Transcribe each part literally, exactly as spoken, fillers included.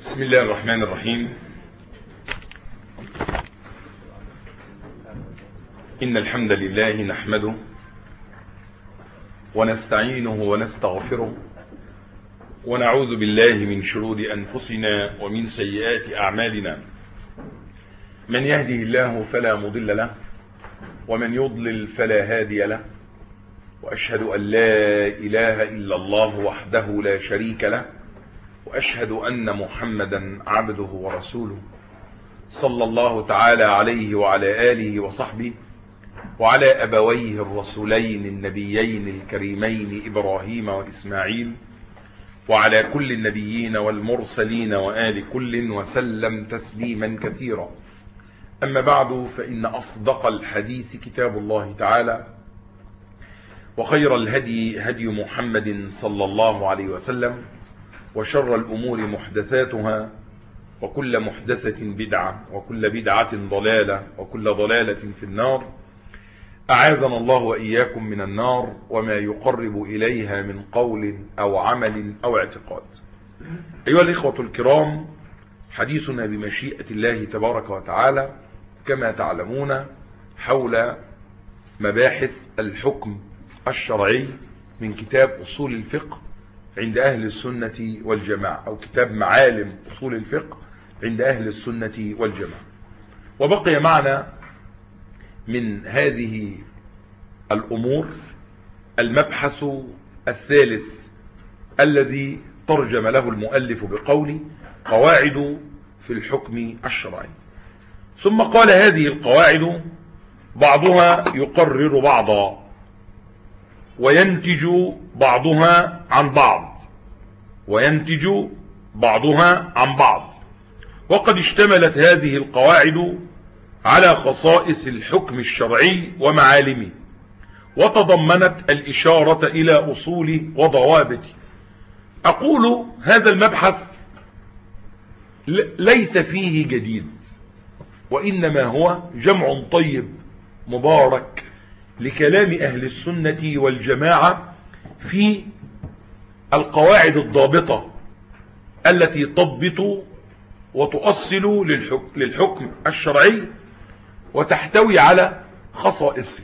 بسم الله الرحمن الرحيم. إن الحمد لله نحمده ونستعينه ونستغفره ونعوذ بالله من شرور أنفسنا ومن سيئات أعمالنا. من يهده الله فلا مضل له ومن يضلل فلا هادي له، وأشهد أن لا إله إلا الله وحده لا شريك له، وأشهد أن محمدا عبده ورسوله صلى الله تعالى عليه وعلى آله وصحبه وعلى أبويه الرسولين النبيين الكريمين إبراهيم وإسماعيل وعلى كل النبيين والمرسلين وآل كل وسلم تسليما كثيرا. أما بعد، فإن أصدق الحديث كتاب الله تعالى، وخير الهدي هدي محمد صلى الله عليه وسلم، وشر الأمور محدثاتها، وكل محدثة بدعة، وكل بدعة ضلالة، وكل ضلالة في النار. أعاذنا الله وإياكم من النار وما يقرب إليها من قول أو عمل أو اعتقاد. أيها الإخوة الكرام، حديثنا بمشيئة الله تبارك وتعالى كما تعلمون حول مباحث الحكم الشرعي من كتاب أصول الفقه عند أهل السنة والجماعة، أو كتاب معالم أصول الفقه عند أهل السنة والجماعة. وبقي معنا من هذه الأمور المبحث الثالث الذي ترجم له المؤلف بقوله قواعد في الحكم الشرعي. ثم قال هذه القواعد بعضها يقرر بعضا، وينتج بعضها عن بعض وينتج بعضها عن بعض وقد اشتملت هذه القواعد على خصائص الحكم الشرعي ومعالمه، وتضمنت الإشارة إلى أصوله وضوابطه. أقول هذا المبحث ليس فيه جديد، وإنما هو جمع طيب مبارك لكلام أهل السنة والجماعة في القواعد الضابطة التي تضبط وتؤصل للحكم الشرعي وتحتوي على خصائصه.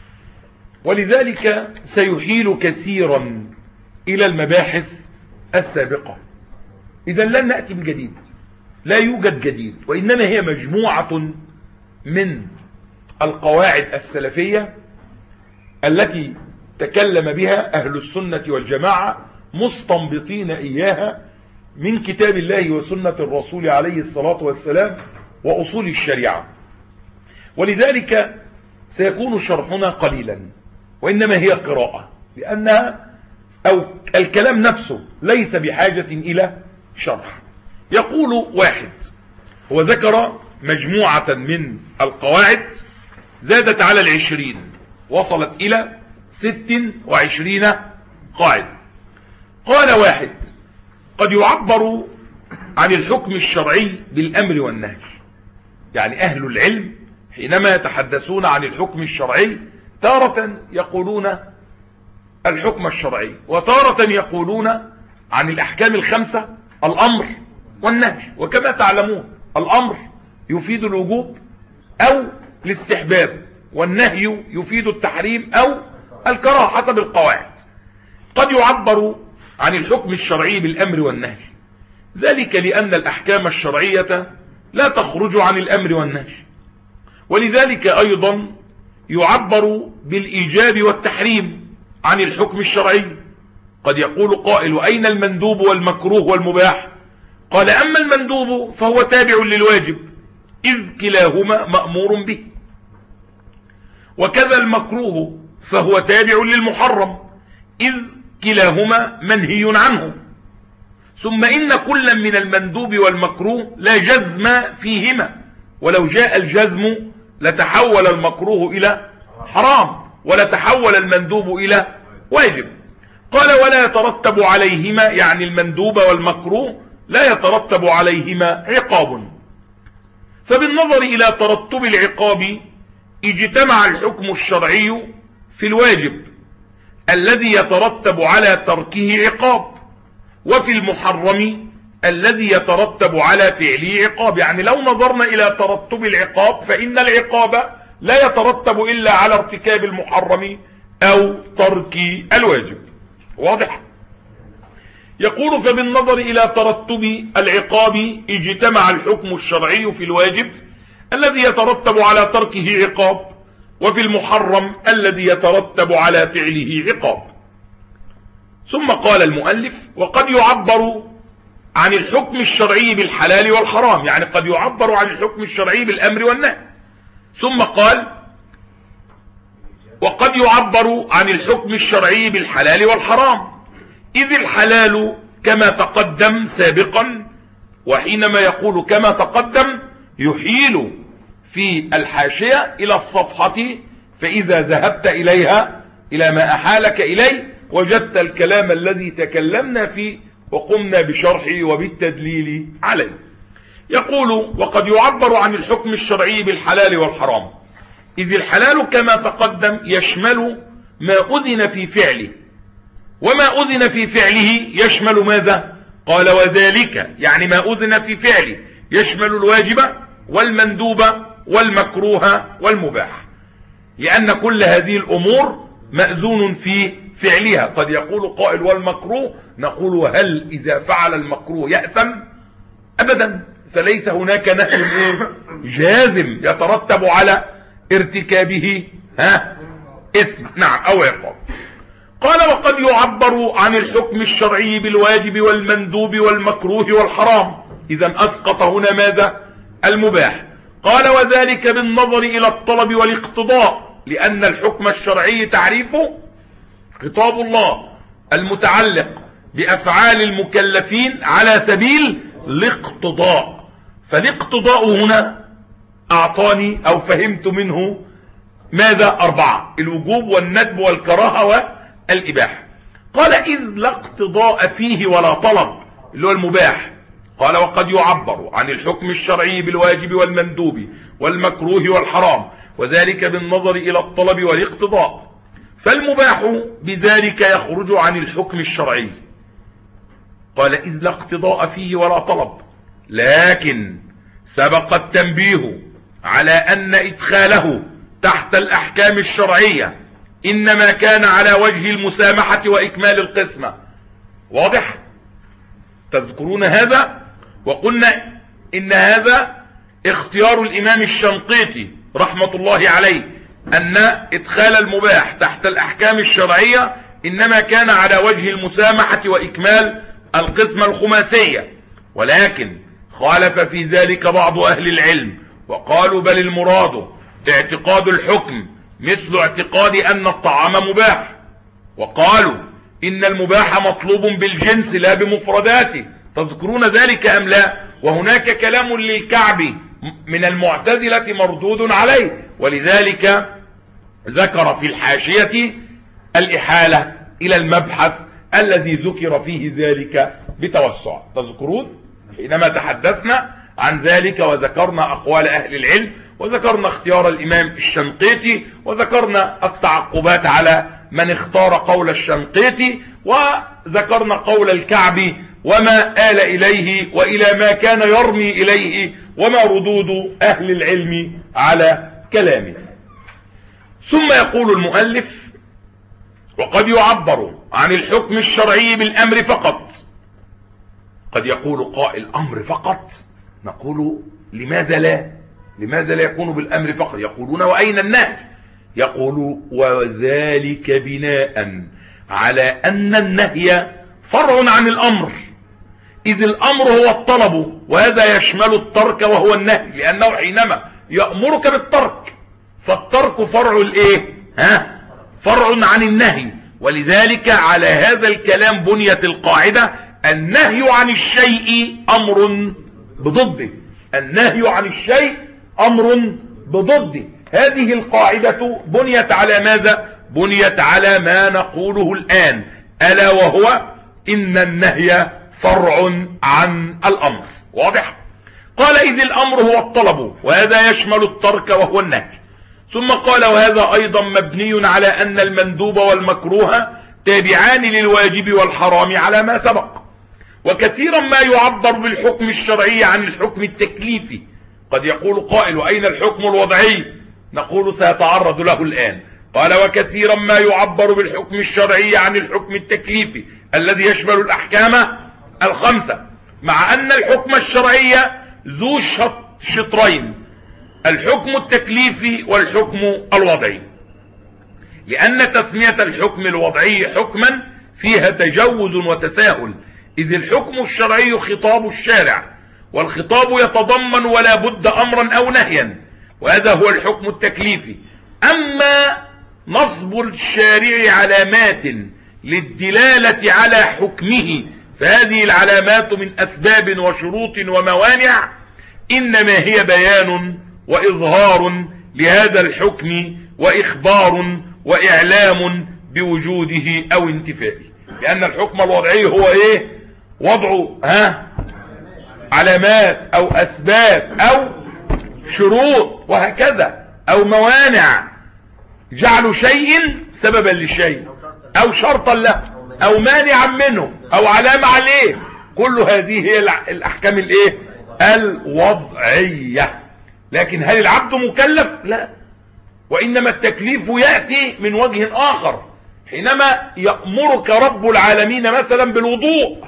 ولذلك سيحيل كثيرا إلى المباحث السابقة. إذا لن نأتي بجديد، لا يوجد جديد، وإنما هي مجموعة من القواعد السلفية التي تكلم بها أهل السنة والجماعة مستنبطين إياها من كتاب الله وسنة الرسول عليه الصلاة والسلام وأصول الشريعة. ولذلك سيكون شرحنا قليلا، وإنما هي قراءة، لأنها أو الكلام نفسه ليس بحاجة إلى شرح. يقول واحد، هو ذكر مجموعة من القواعد زادت على العشرين، وصلت إلى ست وعشرين قاعدة. قال واحد: قد يعبر عن الحكم الشرعي بالأمر والنهي. يعني أهل العلم حينما يتحدثون عن الحكم الشرعي تارة يقولون الحكم الشرعي، وتارة يقولون عن الأحكام الخمسة الأمر والنهي. وكما تعلمون الأمر يفيد الوجوب أو الاستحباب، والنهي يفيد التحريم أو الكراهة حسب القواعد. قد يعبر عن الحكم الشرعي بالأمر والنهي، ذلك لأن الأحكام الشرعية لا تخرج عن الأمر والنهي. ولذلك أيضا يعبر بالإيجاب والتحريم عن الحكم الشرعي. قد يقول قائل: وأين المندوب والمكروه والمباح؟ قال: أما المندوب فهو تابع للواجب، إذ كلاهما مأمور به، وكذا المكروه فهو تابع للمحرم، إذ كلاهما منهي عنه. ثم إن كل من المندوب والمكروه لا جزم فيهما، ولو جاء الجزم لتحول المكروه إلى حرام ولتحول المندوب إلى واجب. قال: ولا يترتب عليهما، يعني المندوب والمكروه لا يترتب عليهما عقاب. فبالنظر إلى ترتب العقاب اجتمع الحكم الشرعي في الواجب الذي يترتب على تركه عقاب، وفي المحرم الذي يترتب على فعله عقاب. يعني لو نظرنا إلى ترتب العقاب فإن العقاب لا يترتب إلا على ارتكاب المحرم أو ترك الواجب. واضح؟ يقول فبالنظر إلى ترتب العقاب اجتمع الحكم الشرعي في الواجب الذي يترتب على تركه عقاب، وفي المحرم الذي يترتب على فعله عقاب. ثم قال المؤلف وقد يعبر عن الحكم الشرعي بالحلال والحرام، يعني قد يعبر عن الحكم الشرعي بالأمر والنهي. ثم قال وقد يعبر عن الحكم الشرعي بالحلال والحرام، إذ الحلال كما تقدم سابقا، وحينما يقول كما تقدم يحيل في الحاشية إلى الصفحة، فإذا ذهبت إليها إلى ما أحالك إليه وجدت الكلام الذي تكلمنا فيه وقمنا بشرحه وبالتدليل عليه. يقول وقد يعبر عن الحكم الشرعي بالحلال والحرام، إذ الحلال كما تقدم يشمل ما أذن في فعله، وما أذن في فعله يشمل ماذا؟ قال وذلك، يعني ما أذن في فعله يشمل الواجب والمندوب والمكروه والمباح، لأن كل هذه الأمور مأذون في فعلها. قد يقول قائل والمكروه، نقول هل إذا فعل المكروه يأثم؟ أبدا، فليس هناك نهي جازم يترتب على ارتكابه ها إثم نعم أو عقاب. قال وقد يعبر عن الحكم الشرعي بالواجب والمندوب والمكروه والحرام، إذا أسقط هنا ماذا؟ المباح. قال وذلك بالنظر إلى الطلب والاقتضاء، لأن الحكم الشرعي تعريفه خطاب الله المتعلق بأفعال المكلفين على سبيل الاقتضاء، فالاقتضاء هنا أعطاني أو فهمت منه ماذا؟ أربعة: الوجوب والندب والكراهة والإباحة. قال إذ لا اقتضاء فيه ولا طلب، اللي هو المباح. قال وقد يعبر عن الحكم الشرعي بالواجب والمندوب والمكروه والحرام، وذلك بالنظر إلى الطلب والاقتضاء، فالمباح بذلك يخرج عن الحكم الشرعي. قال إذ لا اقتضاء فيه ولا طلب، لكن سبق التنبيه على أن إدخاله تحت الأحكام الشرعية إنما كان على وجه المسامحة وإكمال القسمة. واضح؟ تذكرون هذا؟ وقلنا إن هذا اختيار الإمام الشنقيطي رحمة الله عليه، أن إدخال المباح تحت الأحكام الشرعية إنما كان على وجه المسامحة وإكمال القسمة الخماسية، ولكن خالف في ذلك بعض أهل العلم وقالوا بل المراد اعتقاد الحكم مثل اعتقاد أن الطعام مباح، وقالوا إن المباح مطلوب بالجنس لا بمفرداته. تذكرون ذلك أم لا؟ وهناك كلام للكعبي من المعتزلة مردود عليه، ولذلك ذكر في الحاشية الإحالة إلى المبحث الذي ذكر فيه ذلك بتوسع. تذكرون حينما تحدثنا عن ذلك وذكرنا أقوال أهل العلم وذكرنا اختيار الإمام الشنقيطي وذكرنا التعقبات على من اختار قول الشنقيطي وذكرنا قول الكعبي وما آل إليه وإلى ما كان يرمي إليه وما ردود أهل العلم على كلامه. ثم يقول المؤلف وقد يعبر عن الحكم الشرعي بالأمر فقط. قد يقول قائل أمر فقط، نقول لماذا لا؟ لماذا لا يكون بالأمر فقط؟ يقولون وأين النهي؟ يقول وذلك بناء على أن النهي فرع عن الأمر، إذ الأمر هو الطلب، وهذا يشمل الترك وهو النهي، لأنه حينما يأمرك بالترك فالترك فرع الإيه؟ ها؟ فرع عن النهي. ولذلك على هذا الكلام بنيت القاعدة: النهي عن الشيء أمر بضده، النهي عن الشيء أمر بضده. هذه القاعدة بنيت على ماذا؟ بنيت على ما نقوله الآن، ألا وهو إن النهي فرع عن الأمر. واضح؟ قال إذ الأمر هو الطلب، وهذا يشمل الترك وهو النهي. ثم قال وهذا أيضا مبني على أن المندوب والمكروه تابعان للواجب والحرام على ما سبق، وكثيرا ما يعبر بالحكم الشرعي عن الحكم التكليفي. قد يقول قائل: أين الحكم الوضعي؟ نقول سيتعرض له الآن. قال: وكثيرا ما يعبر بالحكم الشرعي عن الحكم التكليفي الذي يشمل الأحكام الخمسة، مع أن الحكم الشرعي ذو شطرين: الحكم التكليفي والحكم الوضعي، لأن تسمية الحكم الوضعي حكما فيها تجوز وتساهل، إذ الحكم الشرعي خطاب الشارع، والخطاب يتضمن ولا بد أمرا أو نهيا، وهذا هو الحكم التكليفي. أما نصب الشارع علامات للدلالة على حكمه فهذه العلامات من أسباب وشروط وموانع، إنما هي بيان وإظهار لهذا الحكم وإخبار وإعلام بوجوده أو انتفائه. لأن الحكم الوضعي هو إيه؟ وضعه ها علامات أو أسباب أو شروط وهكذا، أو موانع، جعل شيء سببا لشيء أو شرطا له أو مانعا منه أو علامة عليه. كل هذه هي الأحكام الإيه؟ الوضعية. لكن هل العبد مكلف؟ لا، وإنما التكليف يأتي من وجه آخر، حينما يأمرك رب العالمين مثلا بالوضوء،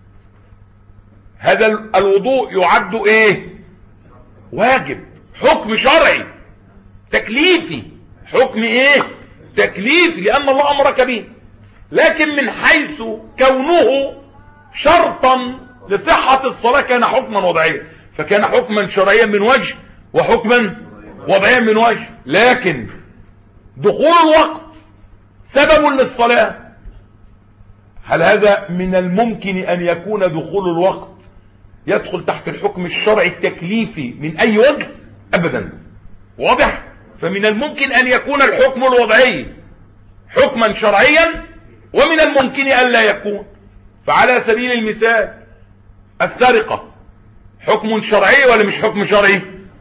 هذا الوضوء يعد ايه؟ واجب، حكم شرعي تكليفي، حكم ايه؟ تكليفي، لأن الله أمرك به. لكن من حيث كونه شرطا لصحة الصلاة كان حكما وضعيا، فكان حكما شرعيا من وجه وحكما وضعيا من وجه. لكن دخول الوقت سبب للصلاة، هل هذا من الممكن أن يكون دخول الوقت يدخل تحت الحكم الشرعي التكليفي من أي وجه؟ أبدا. واضح؟ فمن الممكن أن يكون الحكم الوضعي حكما شرعيا، ومن الممكن أن لا يكون. فعلى سبيل المثال السرقة حكم شرعي ولا مش حكم شرعي؟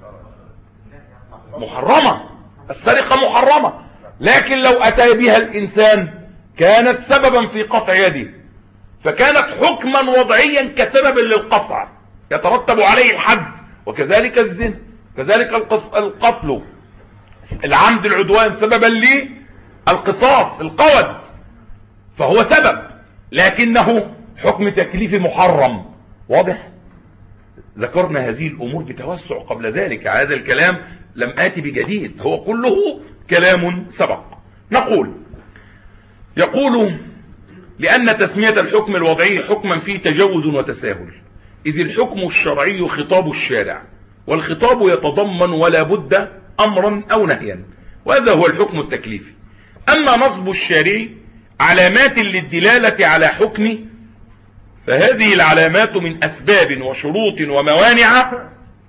محرمة، السرقة محرمة، لكن لو أتى بها الإنسان كانت سببا في قطع يده، فكانت حكما وضعيا كسبب للقطع يترتب عليه الحد. وكذلك الزنا، كذلك القتل، العمد، العدوان سببا للقصاص، القود، فهو سبب لكنه حكم تكليفي محرم. واضح؟ ذكرنا هذه الأمور بتوسع قبل ذلك، هذا الكلام لم آتي بجديد، هو كله كلام سبق. نقول يقول: لأن تسمية الحكم الوضعي حكما فيه تجوز وتساهل، إذ الحكم الشرعي خطاب الشارع، والخطاب يتضمن ولا بد أمرا أو نهيا، وهذا هو الحكم التكليفي. أما نصب الشارع علامات للدلالة على حكمه فهذه العلامات من أسباب وشروط وموانع،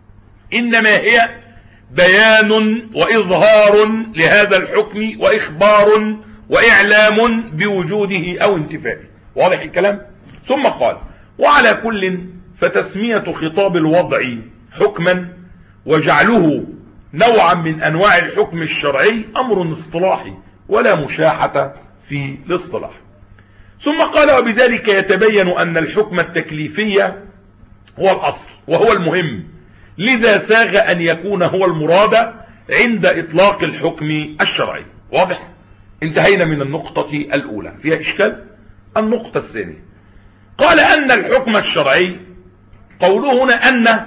إنما هي بيان وإظهار لهذا الحكم وإخبار وإعلام بوجوده أو انتفائه. واضح الكلام؟ ثم قال: وعلى كل فتسمية خطاب الوضع حكما وجعله نوعا من أنواع الحكم الشرعي أمر اصطلاحي ولا مشاحة في الاصطلاح. ثم قال: وبذلك يتبين أن الحكم التكليفي هو الأصل وهو المهم، لذا ساغ أن يكون هو المراد عند إطلاق الحكم الشرعي. واضح؟ انتهينا من النقطة الأولى، فيها إشكال؟ النقطة الثانية قال أن الحكم الشرعي، قوله هنا أن،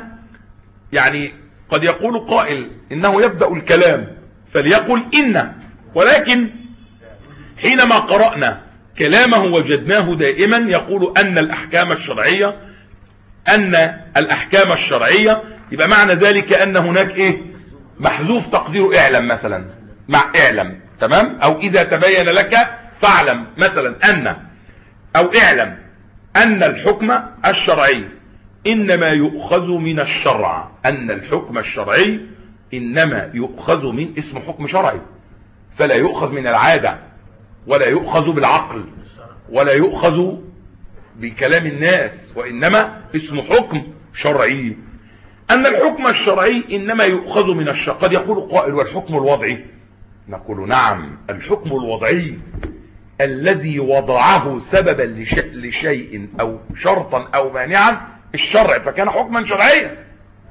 يعني قد يقول قائل إنه يبدأ الكلام فليقل إن، ولكن حينما قرأنا كلامه وجدناه دائما يقول أن الأحكام الشرعية، أن الأحكام الشرعية، يبقى معنى ذلك أن هناك إيه؟ محذوف تقديره اعلم مثلا، مع اعلم، تمام؟ أو إذا تبين لك فاعلم مثلا أن، أو اعلم أن الحكم الشرعي إنما يؤخذ من الشرع، أن الحكم الشرعي إنما يؤخذ من، اسم حكم شرعي، فلا يؤخذ من العادة ولا يؤخذ بالعقل ولا يؤخذ بكلام الناس، وإنما اسم حكم شرعي. أن الحكم الشرعي إنما يؤخذ من الشرع. قد يقول قائل: والحكم الوضعي؟ نقول: نعم، الحكم الوضعي الذي وضعه سببا لشيء أو شرطا أو مانعا الشرع، فكان حكما شرعيا.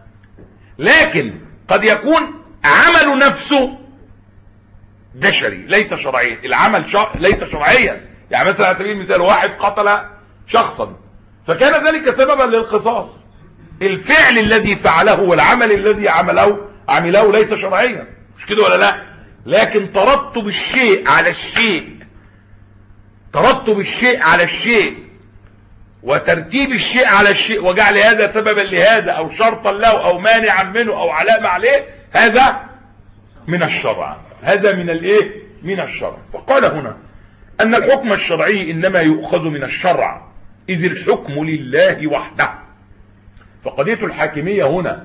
لكن قد يكون عمل نفسه بشري ليس شرعيا، العمل شر... ليس شرعيا. يعني مثلا على سبيل المثال واحد قتل شخصا فكان ذلك سببا للقصاص، الفعل الذي فعله والعمل الذي عمله عمله ليس شرعيا، مش كده ولا لا؟ لكن ترتب الشيء على الشيء، ترتب الشيء على الشيء وترتيب الشيء على الشيء وجعل هذا سببا لهذا او شرطا له او مانعا منه او علامة عليه، هذا من الشرع، هذا من الايه؟ من الشرع. فقال هنا ان الحكم الشرعي انما يؤخذ من الشرع اذ الحكم لله وحده. فقضية الحاكمية هنا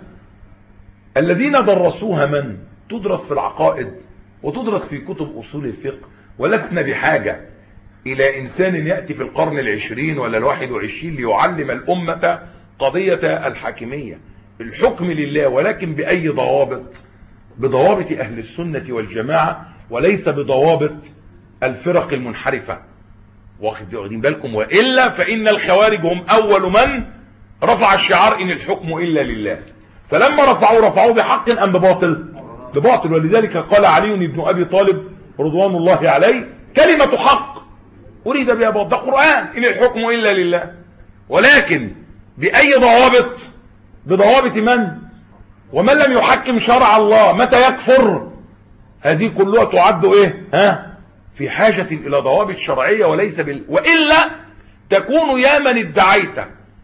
الذين درسوها من تدرس في العقائد وتدرس في كتب اصول الفقه، ولسنا بحاجة الى انسان يأتي في القرن العشرين ولا الواحد وعشرين ليعلم الامة قضية الحاكمية. الحكم لله، ولكن باي ضوابط؟ بضوابط اهل السنة والجماعة، وليس بضوابط الفرق المنحرفة. واخدين بالكم؟ وإلا فإن الخوارج هم أول من رفع الشعار إن الحكم إلا لله. فلما رفعوا رفعوا بحق أم بباطل؟ بباطل. ولذلك قال علي بن أبي طالب رضوان الله عليه كلمة حق أريد بها باطل، ده قرآن إن الحكم إلا لله. ولكن بأي ضوابط؟ بضوابط من؟ ومن لم يحكم شرع الله متى يكفر؟ هذه كلها تعد إيه؟ ها؟ في حاجة إلى ضوابط شرعية وليس بال... وإلا تكون يا من ادعيت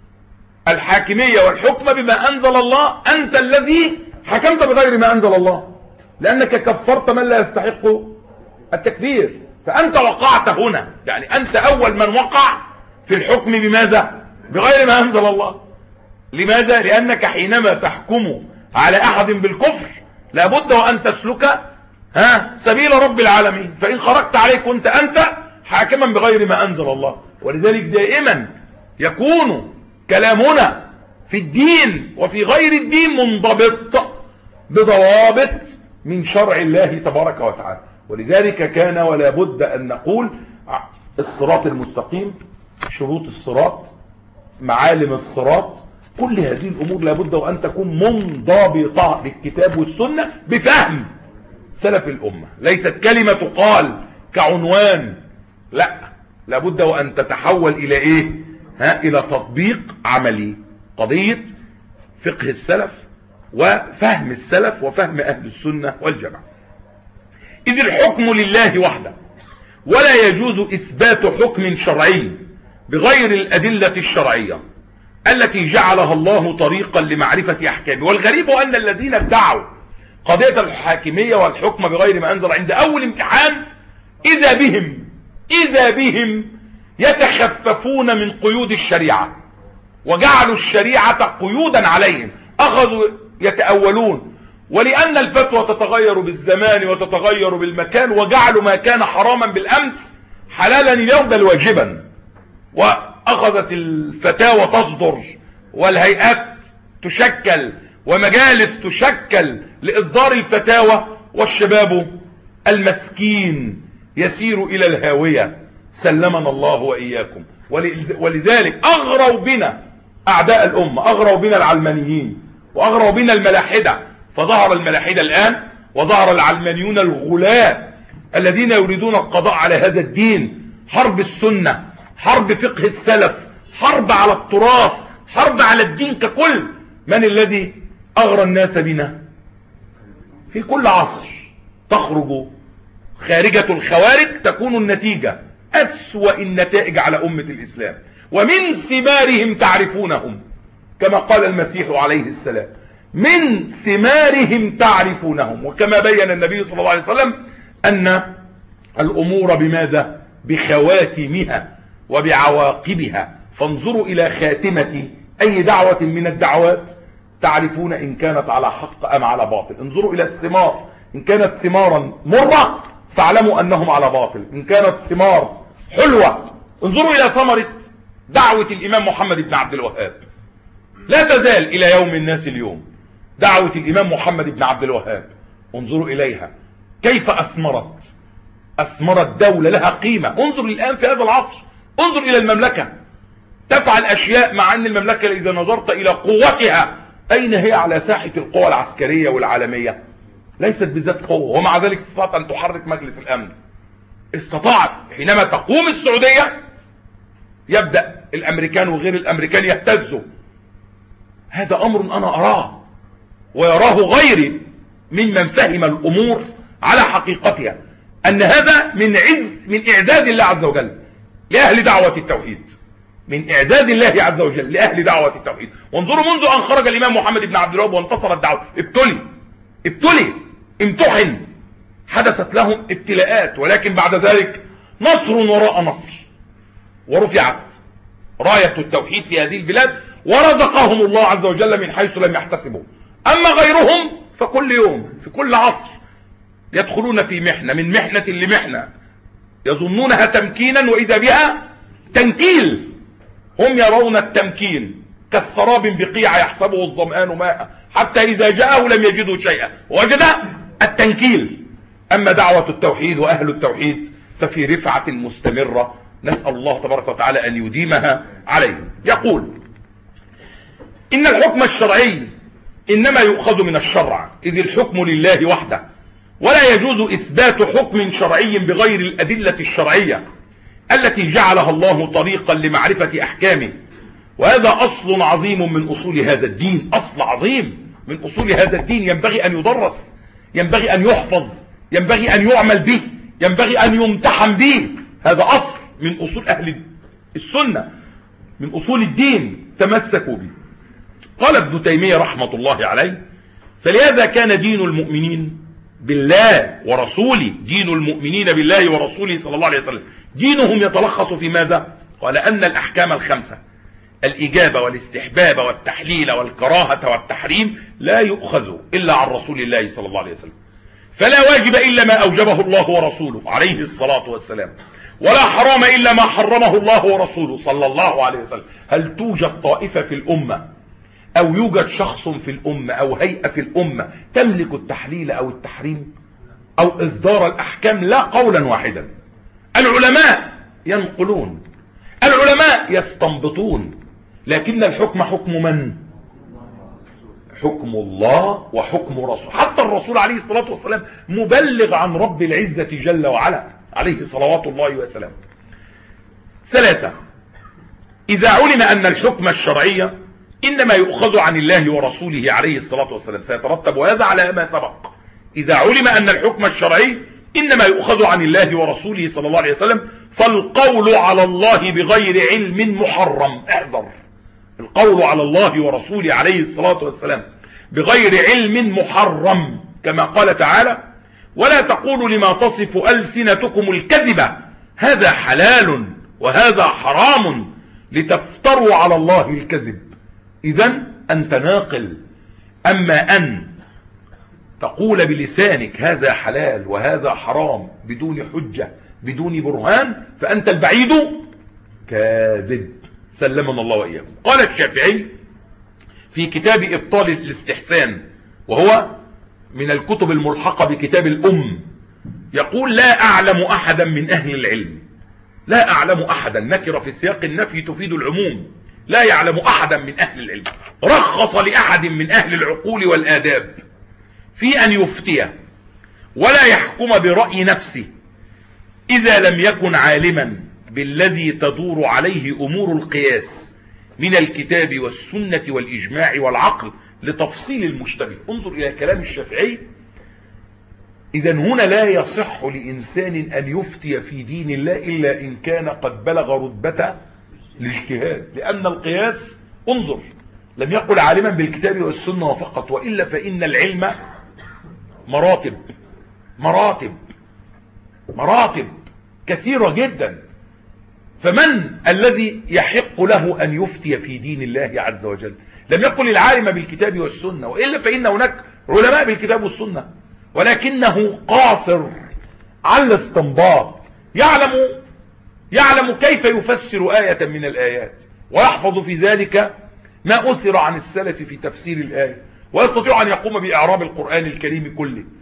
الحاكمية والحكم بما أنزل الله أنت الذي حكمت بغير ما أنزل الله، لأنك كفرت من لا يستحق التكفير. فأنت وقعت هنا، يعني أنت أول من وقع في الحكم بماذا؟ بغير ما أنزل الله. لماذا؟ لأنك حينما تحكم على أحد بالكفر لابد وأن تسلك ها سبيل رب العالمين، فإن خرجت عليه كنت أنت حاكما بغير ما أنزل الله. ولذلك دائما يكون كلامنا في الدين وفي غير الدين منضبط بضوابط من شرع الله تبارك وتعالى. ولذلك كان ولا بد أن نقول الصراط المستقيم، شروط الصراط، معالم الصراط، كل هذه الأمور لابد وأن تكون منضبطة بالكتاب والسنة بفهم سلف الأمة، ليست كلمة تقال كعنوان، لا، لابد وأن تتحول إلى إيه؟ ها، إلى تطبيق عملي. قضية فقه السلف وفهم السلف وفهم أهل السنة والجماعة. إذ الحكم لله وحده، ولا يجوز إثبات حكم شرعي بغير الأدلة الشرعية التي جعلها الله طريقا لمعرفة أحكامه. والغريب أن الذين ادعوا قضية الحاكمية والحكم بغير ما أنزل عند أول امتحان إذا بهم إذا بهم يتخففون من قيود الشريعة وجعلوا الشريعة قيودا عليهم، أخذوا يتأولون، ولأن الفتوى تتغير بالزمان وتتغير بالمكان وجعلوا ما كان حراما بالأمس حلالا اليوم بل واجبا. وأخذت الفتاوى تصدر والهيئات تشكل ومجالس تشكل لإصدار الفتاوى، والشباب المسكين يسير إلى الهاوية، سلمنا الله وإياكم. ولذلك أغروا بنا أعداء الأمة، أغروا بنا العلمانيين وأغروا بنا الملاحدة، فظهر الملاحدة الآن وظهر العلمانيون الغلاة الذين يريدون القضاء على هذا الدين. حرب السنة، حرب فقه السلف، حرب على التراث، حرب على الدين ككل. من الذي أغرى الناس بنا؟ في كل عصر تخرج خارجة الخوارج تكون النتيجة أسوأ النتائج على أمة الإسلام، ومن ثمارهم تعرفونهم كما قال المسيح عليه السلام، من ثمارهم تعرفونهم. وكما بين النبي صلى الله عليه وسلم أن الأمور بماذا؟ بخواتمها وبعواقبها. فانظروا إلى خاتمة أي دعوة من الدعوات تعرفون إن كانت على حق أم على باطل. انظروا إلى الثمار، إن كانت ثمارا مرة فاعلموا أنهم على باطل، إن كانت ثمار حلوة انظروا إلى ثمرة دعوة الإمام محمد بن عبد الوهاب، لا تزال إلى يوم الناس اليوم دعوة الإمام محمد بن عبد الوهاب، انظروا إليها كيف أثمرت أثمرت دولة لها قيمة. انظر الآن في هذا العصر، انظر إلى المملكة تفعل أشياء مع أن المملكة إذا نظرت إلى قوتها أين هي على ساحة القوى العسكرية والعالمية؟ ليست بذات قوة، ومع ذلك استطاعت أن تحرك مجلس الأمن. استطاعت. حينما تقوم السعودية يبدأ الأمريكان وغير الأمريكان يهتزوا. هذا أمر أنا أراه ويراه غيري ممن فهم الأمور على حقيقتها، أن هذا من عز من إعزاز الله عز وجل لأهل دعوة التوحيد، من إعزاز الله عز وجل لأهل دعوة التوحيد. وانظروا منذ أن خرج الإمام محمد بن عبد الوهاب وانتصر الدعوة، ابتلي ابتلي امتحن، حدثت لهم ابتلاءات، ولكن بعد ذلك نصر وراء نصر، ورفعت راية التوحيد في هذه البلاد، ورزقهم الله عز وجل من حيث لم يحتسبوا. أما غيرهم فكل يوم في كل عصر يدخلون في محنة، من محنة لمحنة، يظنونها تمكينا وإذا بها تنكيل. هم يرون التمكين كالسراب بقيع يحسبه الظمآن ماء حتى إذا جاءه لم يجده شيئا، وجد التنكيل. أما دعوة التوحيد وأهل التوحيد ففي رفعة مستمرة، نسأل الله تبارك وتعالى أن يديمها عليه. يقول إن الحكم الشرعي إنما يؤخذ من الشرع، إذ الحكم لله وحده، ولا يجوز إثبات حكم شرعي بغير الأدلة الشرعية التي جعلها الله طريقا لمعرفة أحكامه. وهذا أصل عظيم من أصول هذا الدين، أصل عظيم من أصول هذا الدين ينبغي أن يدرس، ينبغي أن يحفظ، ينبغي أن يعمل به، ينبغي أن يمتحن به. هذا أصل من أصول أهل السنة، من أصول الدين، تمسكوا به. قال ابن تيمية رحمة الله عليه: فلهذا كان دين المؤمنين بالله ورسوله، دين المؤمنين بالله ورسوله صلى الله عليه وسلم، دينهم يتلخص في ماذا؟ قال أن الأحكام الخمسة، الإجابة والاستحباب والتحليل والكراهة والتحريم، لا يؤخذ إلا عن رسول الله صلى الله عليه وسلم، فلا واجب إلا ما أوجبه الله ورسوله عليه الصلاة والسلام، ولا حرام إلا ما حرمه الله ورسوله صلى الله عليه وسلم. هل توجد طائفة في الأمة أو يوجد شخص في الأمة أو هيئة في الأمة تملك التحليل أو التحريم أو إصدار الأحكام؟ لا، قولا واحدا. العلماء ينقلون، العلماء يستنبطون، لكن الحكم حكم من؟ حكم الله وحكم رسول. حتى الرسول عليه الصلاة والسلام مبلغ عن رب العزة جل وعلا عليه صلوات الله وسلامه. ثلاثة: إذا علم أن الحكم الشرعي إنما يؤخذ عن الله ورسوله عليه الصلاة والسلام، سيترتب هذا على ما سبق. إذا علم أن الحكم الشرعي إنما يؤخذ عن الله ورسوله صلى الله عليه وسلم، فالقول على الله بغير علم محرم. احذر، القول على الله ورسوله عليه الصلاة والسلام بغير علم محرم، كما قال تعالى: ولا تقولوا لما تصف ألسنتكم الكذبة هذا حلال وهذا حرام لتفتروا على الله الكذب. إذن أنت ناقل. أما أن تقول بلسانك هذا حلال وهذا حرام بدون حجة بدون برهان فأنت البعيد كاذب، سلمنا الله وإياكم. قال الشافعي في كتاب إبطال الاستحسان، وهو من الكتب الملحقة بكتاب الأم، يقول: لا أعلم أحدا من أهل العلم، لا أعلم أحدا، نكرة في سياق النفي تفيد العموم، لا يعلم أحدا من أهل العلم رخص لأحد من أهل العقول والآداب في أن يفتي ولا يحكم برأي نفسه إذا لم يكن عالما بالذي تدور عليه أمور القياس من الكتاب والسنة والإجماع والعقل لتفصيل المشتبه. انظر إلى كلام الشافعي. إذن هنا لا يصح لإنسان أن يفتي في دين الله إلا إن كان قد بلغ رتبة الاجتهاد، لأن القياس، انظر، لم يقل عالما بالكتاب والسنة فقط، وإلا فإن العلم مراتب مراتب مراتب كثيرة جدا. فمن الذي يحق له أن يفتي في دين الله عز وجل؟ لم يقل العالم بالكتاب والسنة، وإلا فإن هناك علماء بالكتاب والسنة، ولكنه قاصر على الاستنباط، يعلم يعلم كيف يفسر آية من الآيات، ويحفظ في ذلك ما أثر عن السلف في تفسير الآية، ويستطيع أن يقوم بإعراب القرآن الكريم كله،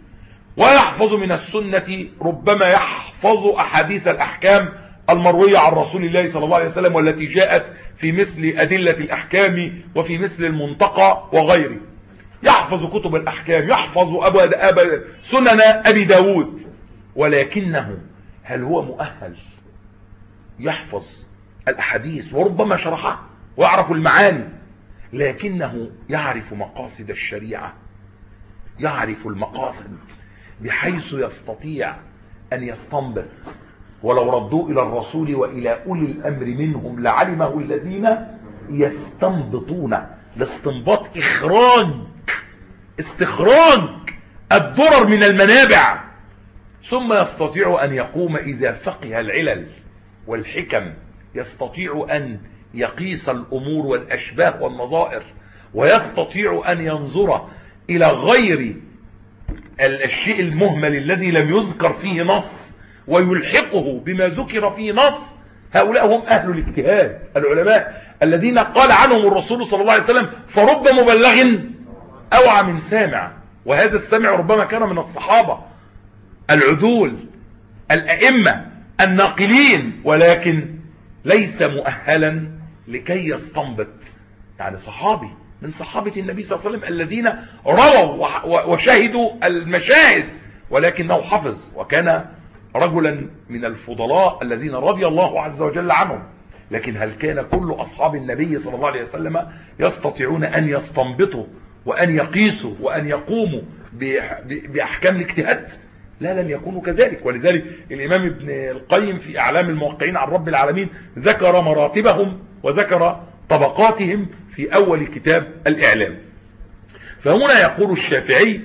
ويحفظ من السنة ربما يحفظ أحاديث الأحكام المروية عن رسول الله صلى الله عليه وسلم والتي جاءت في مثل أدلة الأحكام وفي مثل المنتقى وغيره. يحفظ كتب الأحكام، يحفظ أبا أبا سنن أبي داود، ولكنه هل هو مؤهل يحفظ الأحاديث وربما شرحها ويعرف المعاني؟ لكنه يعرف مقاصد الشريعة، يعرف المقاصد بحيث يستطيع أن يستنبط، ولو ردوا إلى الرسول وإلى أولي الأمر منهم لعلمه الذين يستنبطون. الاستنباط إخراج استخراج الضرر من المنابع، ثم يستطيع أن يقوم إذا فقه العلل والحكم، يستطيع أن يقيس الأمور والأشباه والنظائر، ويستطيع أن ينظر إلى غير الشيء المهمل الذي لم يذكر فيه نص ويلحقه بما ذكر فيه نص. هؤلاء هم أهل الاجتهاد، العلماء الذين قال عنهم الرسول صلى الله عليه وسلم فرب مبلغ أوعى من سامع. وهذا السامع ربما كان من الصحابة العدول الأئمة الناقلين، ولكن ليس مؤهلا لكي يستنبط. يعني صحابي من صحابة النبي صلى الله عليه وسلم الذين رووا وشهدوا المشاهد، ولكنه حفظ وكان رجلا من الفضلاء الذين رضي الله عز وجل عنهم. لكن هل كان كل أصحاب النبي صلى الله عليه وسلم يستطيعون أن يستنبطوا وأن يقيسوا وأن يقوموا بأحكام الاجتهاد؟ لا، لم يكونوا كذلك. ولذلك الإمام ابن القيم في أعلام الموقعين عن رب العالمين ذكر مراتبهم وذكر طبقاتهم في أول كتاب الإعلام. فهنا يقول الشافعي: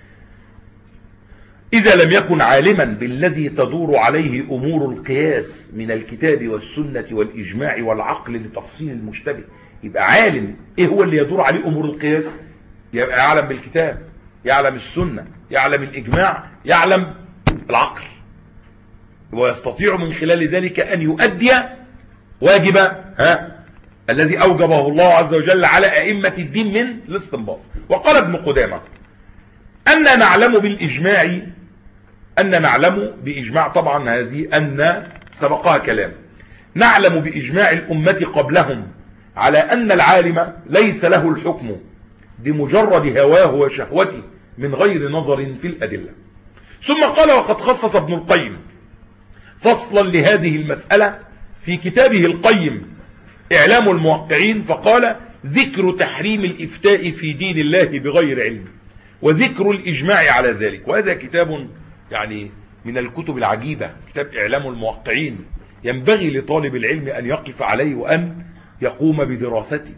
إذا لم يكن عالما بالذي تدور عليه أمور القياس من الكتاب والسنة والإجماع والعقل لتفصيل المشتبه. يبقى عالم إيه هو اللي يدور عليه أمور القياس؟ يبقى يعلم بالكتاب، يعلم السنة، يعلم الإجماع، يعلم العقل، ويستطيع من خلال ذلك أن يؤدي واجب ها الذي أوجبه الله عز وجل على أئمة الدين من الاستنباط. وقال ابن قدامة: أن نعلم بالإجماع، أن نعلم بإجماع، طبعا هذه أن سبقها كلام، نعلم بإجماع الأمة قبلهم على أن العالم ليس له الحكم بمجرد هواه وشهوته من غير نظر في الأدلة. ثم قال: وقد خصص ابن القيم فصلا لهذه المسألة في كتابه القيم إعلام الموقعين، فقال: ذكر تحريم الإفتاء في دين الله بغير علم، وذكر الإجماع على ذلك. وهذا كتاب يعني من الكتب العجيبة، كتاب إعلام الموقعين، ينبغي لطالب العلم أن يقف عليه وأن يقوم بدراسته.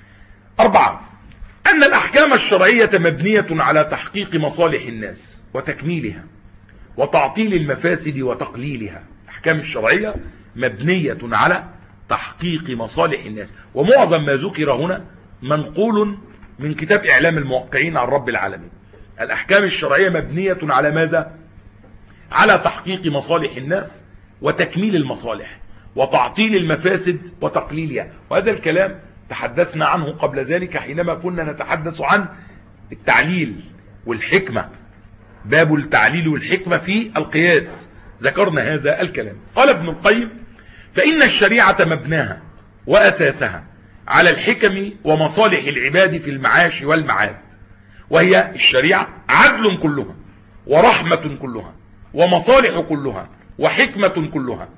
أربعة: أن الأحكام الشرعية مبنية على تحقيق مصالح الناس وتكميلها وتعطيل المفاسد وتقليلها. الأحكام الشرعية مبنية على تحقيق مصالح الناس، ومعظم ما ذكر هنا منقول من كتاب إعلام الموقعين عن رب العالمين. الأحكام الشرعية مبنية على ماذا؟ على تحقيق مصالح الناس وتكميل المصالح وتعطيل المفاسد وتقليلها. وهذا الكلام تحدثنا عنه قبل ذلك حينما كنا نتحدث عن التعليل والحكمة، باب التعليل والحكمة في القياس، ذكرنا هذا الكلام. قال ابن القيم: فإن الشريعة مبناها وأساسها على الحكم ومصالح العباد في المعاش والمعاد، وهي الشريعة عدل كلها ورحمة كلها ومصالح كلها وحكمة كلها.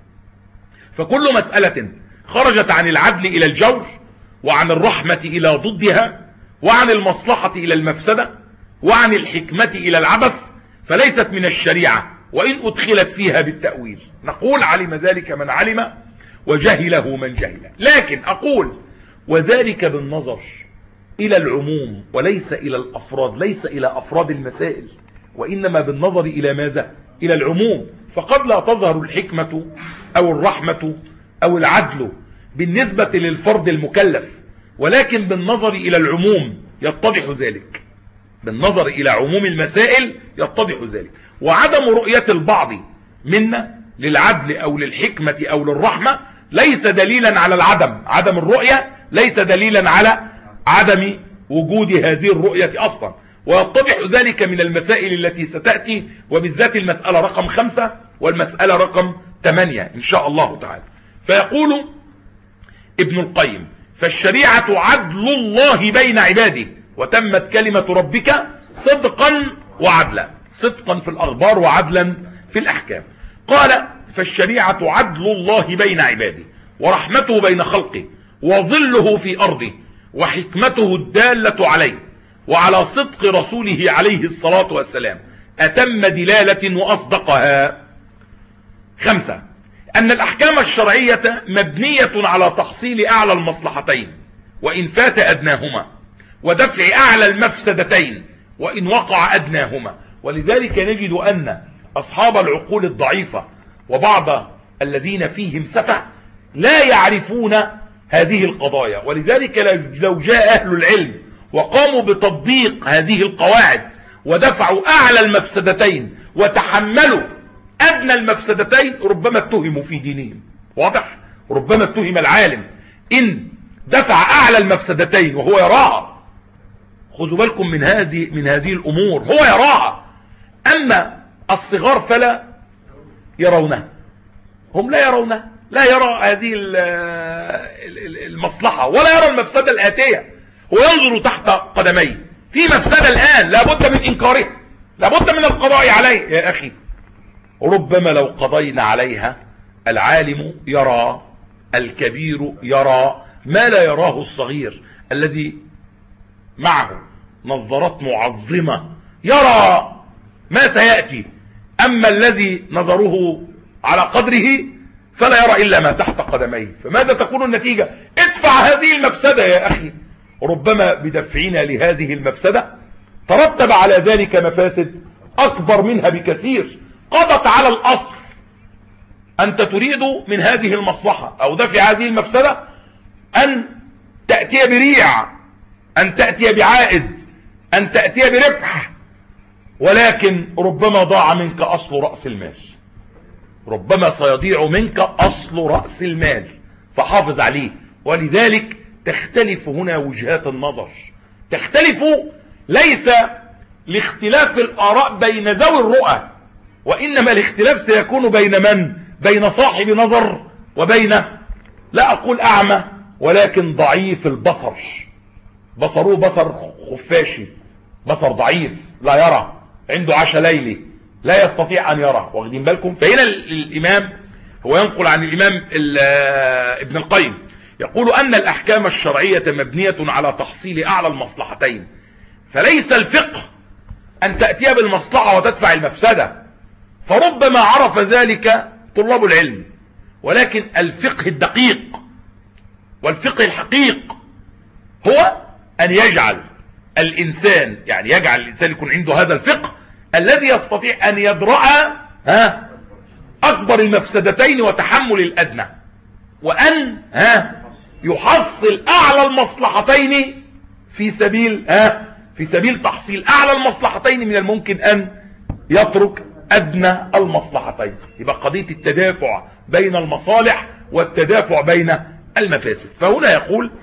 فكل مسألة خرجت عن العدل إلى الجور، وعن الرحمة إلى ضدها، وعن المصلحة إلى المفسدة، وعن الحكمة إلى العبث، فليست من الشريعة وإن أدخلت فيها بالتأويل. نقول: علم ذلك من علم وجهله من جهل. لكن أقول: وذلك بالنظر إلى العموم وليس إلى الأفراد، ليس إلى أفراد المسائل، وإنما بالنظر إلى ماذا؟ إلى العموم. فقد لا تظهر الحكمة أو الرحمة أو العدل بالنسبة للفرد المكلف، ولكن بالنظر إلى العموم يتضح ذلك، بالنظر إلى عموم المسائل يتضح ذلك. وعدم رؤية البعض منا للعدل أو للحكمة أو للرحمة ليس دليلا على العدم، عدم الرؤية ليس دليلا على عدم وجود هذه الرؤية أصلا، ويتضح ذلك من المسائل التي ستأتي، وبالذات المسألة رقم خمسة والمسألة رقم ثمانية إن شاء الله تعالى. فيقول ابن القيم: فالشريعة عدل الله بين عباده، وتمت كلمة ربك صدقا وعدلا، صدقا في الأخبار وعدلا في الأحكام. قال: فالشريعة عدل الله بين عباده، ورحمته بين خلقه، وظله في أرضه، وحكمته الدالة عليه، وعلى صدق رسوله عليه الصلاة والسلام، أتم دلالة وأصدقها. خمسة: أن الأحكام الشرعية مبنية على تحصيل أعلى المصلحتين وإن فات أدناهما، ودفع أعلى المفسدتين وإن وقع أدناهما. ولذلك نجد أن أصحاب العقول الضعيفة وبعض الذين فيهم سفه لا يعرفون هذه القضايا، ولذلك لو جاء أهل العلم وقاموا بتطبيق هذه القواعد ودفعوا أعلى المفسدتين وتحملوا أدنى المفسدتين ربما اتهموا في دينهم. واضح؟ ربما اتهم العالم إن دفع أعلى المفسدتين وهو يراها. خذوا بالكم من هذه من هذه الأمور، هو يراها، أما الصغار فلا يرونها، هم لا يرونها، لا يرى هذه المصلحة ولا يرى المفسدة الآتية، هو ينظر تحت قدميه في مفسدة الآن لابد من إنكارها، لابد من القضاء عليه. يا أخي ربما لو قضينا عليها العالم يرى، الكبير يرى ما لا يراه الصغير الذي معه نظرات معظمة، يرى ما سيأتي. أما الذي نظره على قدره فلا يرى إلا ما تحت قدميه. فماذا تكون النتيجة؟ ادفع هذه المفسدة يا أخي. ربما بدفعنا لهذه المفسدة ترتب على ذلك مفاسد أكبر منها بكثير، قضت على الأصل. أنت تريد من هذه المصلحة أو دفع هذه المفسدة أن تأتي بريع، أن تأتي بعائد، أن تأتي بربح، ولكن ربما ضاع منك أصل رأس المال، ربما سيضيع منك أصل رأس المال، فحافظ عليه. ولذلك تختلف هنا وجهات النظر، تختلف ليس لاختلاف الآراء بين ذوي الرؤى، وإنما الاختلاف سيكون بين من؟ بين صاحب نظر وبين، لا أقول أعمى، ولكن ضعيف البصر، بصره بصر خفاشي، بصر ضعيف لا يرى، عنده عشاء ليلي لا يستطيع أن يرى. واخدين بالكم؟ فهنا الإمام هو ينقل عن الإمام ابن القيم يقول أن الأحكام الشرعية مبنية على تحصيل أعلى المصلحتين، فليس الفقه أن تأتي بالمصلحة وتدفع المفسدة، فربما عرف ذلك طلاب العلم، ولكن الفقه الدقيق والفقه الحقيق هو أن يجعل الإنسان، يعني يجعل الإنسان يكون عنده هذا الفقه الذي يستطيع أن يدرأ ها أكبر المفسدتين وتحمل الأدنى، وأن ها يحصل أعلى المصلحتين في سبيل ها في سبيل تحصيل أعلى المصلحتين من الممكن أن يترك أدنى المصلحتين. يبقى قضية التدافع بين المصالح والتدافع بين المفاسد. فهنا يقول: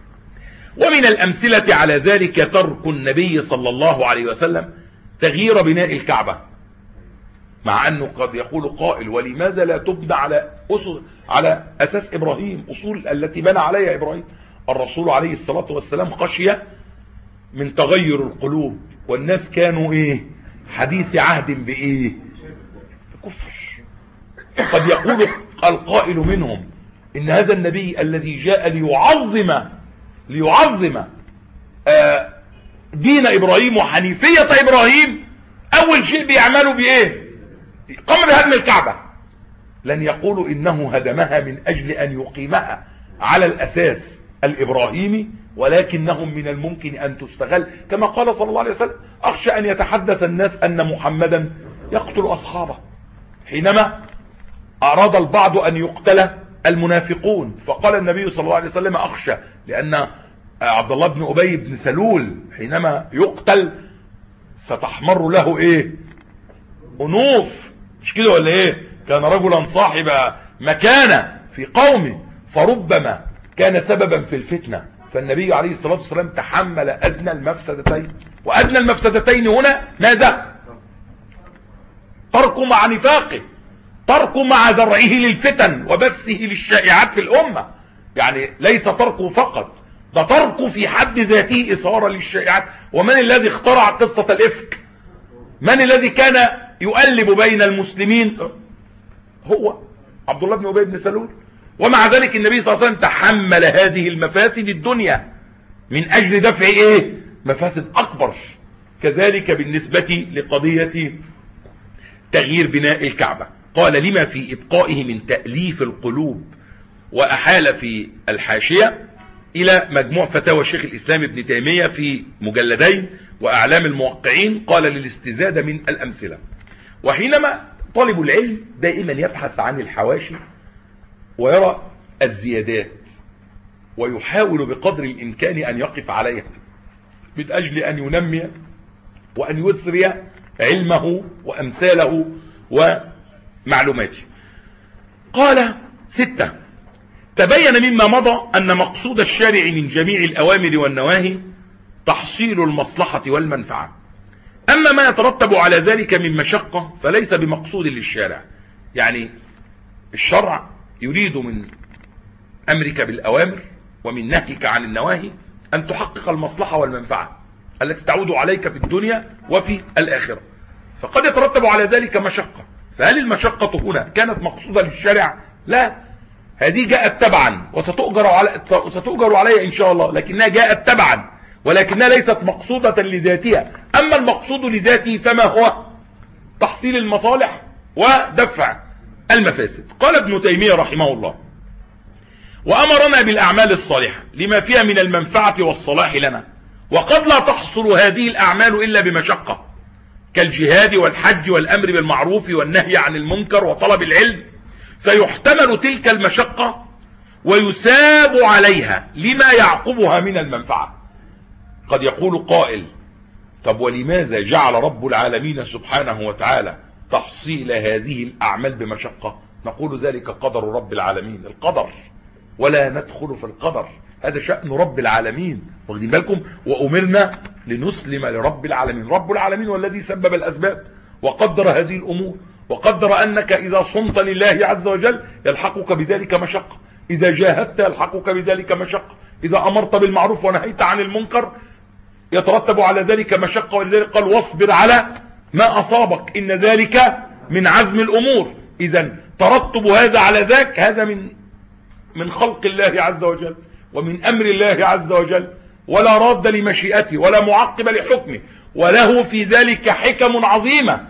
ومن الأمثلة على ذلك ترك النبي صلى الله عليه وسلم تغيير بناء الكعبة، مع أنه قد يقول قائل: ولماذا لا تبنى على أصول على أساس إبراهيم، أصول التي بنى عليها إبراهيم؟ الرسول عليه الصلاة والسلام خشي من تغير القلوب، والناس كانوا إيه؟ حديث عهد بإيه؟ كفر. قد يقول القائل منهم إن هذا النبي الذي جاء ليعظم ليعظم آه دين إبراهيم وحنيفية إبراهيم، أول شيء بيعملوا بإيه؟ قام بهدم الكعبة. لن يقولوا إنه هدمها من أجل أن يقيمها على الأساس الإبراهيمي، ولكنهم من الممكن أن تستغل، كما قال صلى الله عليه وسلم: أخشى أن يتحدث الناس أن محمدا يقتل أصحابه، حينما أراد البعض أن يقتل المنافقون، فقال النبي صلى الله عليه وسلم: أخشى، لأن عبد الله بن أبي بن سلول حينما يقتل ستحمر له إيه؟ أنوف، مش كده ولا إيه؟ كان رجلا صاحب مكانة في قومه، فربما كان سببا في الفتنة، فالنبي عليه الصلاة والسلام تحمل أدنى المفسدتين، وأدنى المفسدتين هنا ماذا؟ ترك مع نفاقه، ترك مع زرعه للفتن وبثه للشائعات في الأمة. يعني ليس تركه فقط، ده تركه في حد ذاته إثارة للشائعات. ومن الذي اخترع قصة الإفك؟ من الذي كان يؤلب بين المسلمين؟ هو عبد الله بن أبي بن سلول. ومع ذلك النبي صلى الله عليه وسلم تحمل هذه المفاسد الدنيا من أجل دفع إيه؟ مفاسد أكبر. كذلك بالنسبة لقضية تغيير بناء الكعبة، قال لما في إبقائه من تأليف القلوب. وأحال في الحاشية إلى مجموع فتاوى شيخ الإسلام ابن تيمية في مجلدين وأعلام الموقعين، قال للاستزادة من الأمثلة. وحينما طالب العلم دائما يبحث عن الحواشي ويرى الزيادات ويحاول بقدر الإمكان أن يقف عليها من أجل أن ينمي وأن يثري علمه وأمثاله ومعلوماته. قال ستة: تبين مما مضى أن مقصود الشارع من جميع الأوامر والنواهي تحصيل المصلحة والمنفعة، أما ما يترتب على ذلك من مشقة فليس بمقصود للشارع. يعني الشرع يريد من أمرك بالأوامر ومن نهيك عن النواهي أن تحقق المصلحة والمنفعة التي تعود عليك في الدنيا وفي الآخرة، فقد يترتب على ذلك مشقة. فهل المشقة هنا كانت مقصودة للشارع؟ لا، هذه جاءت تبعا وستؤجر على ستؤجر عليها إن شاء الله، لكنها جاءت تبعا ولكنها ليست مقصودة لذاتها. أما المقصود لذاته فما هو؟ تحصيل المصالح ودفع المفاسد. قال ابن تيمية رحمه الله: وأمرنا بالأعمال الصالحة لما فيها من المنفعة والصلاح لنا، وقد لا تحصل هذه الأعمال إلا بمشقة، كالجهاد والحج والأمر بالمعروف والنهي عن المنكر وطلب العلم، فيحتمل تلك المشقة ويساب عليها لما يعقبها من المنفعة. قد يقول قائل: طب ولماذا جعل رب العالمين سبحانه وتعالى تحصيل هذه الأعمال بمشقة؟ نقول ذلك قدر رب العالمين، القدر، ولا ندخل في القدر، هذا شأن رب العالمين، واخدين بالكم؟ وأمرنا لنسلم لرب العالمين. رب العالمين والذي سبب الأسباب وقدر هذه الأمور، وقدر أنك إذا صمت لله عز وجل يلحقك بذلك مشقة، إذا جاهدت يلحقك بذلك مشقة، إذا أمرت بالمعروف ونهيت عن المنكر يترتب على ذلك مشقة. ولذلك قال: واصبر على ما أصابك إن ذلك من عزم الأمور. إذن ترتب هذا على ذاك، هذا من من خلق الله عز وجل ومن أمر الله عز وجل، ولا راد لمشيئته ولا معقب لحكمه، وله في ذلك حكم عظيمة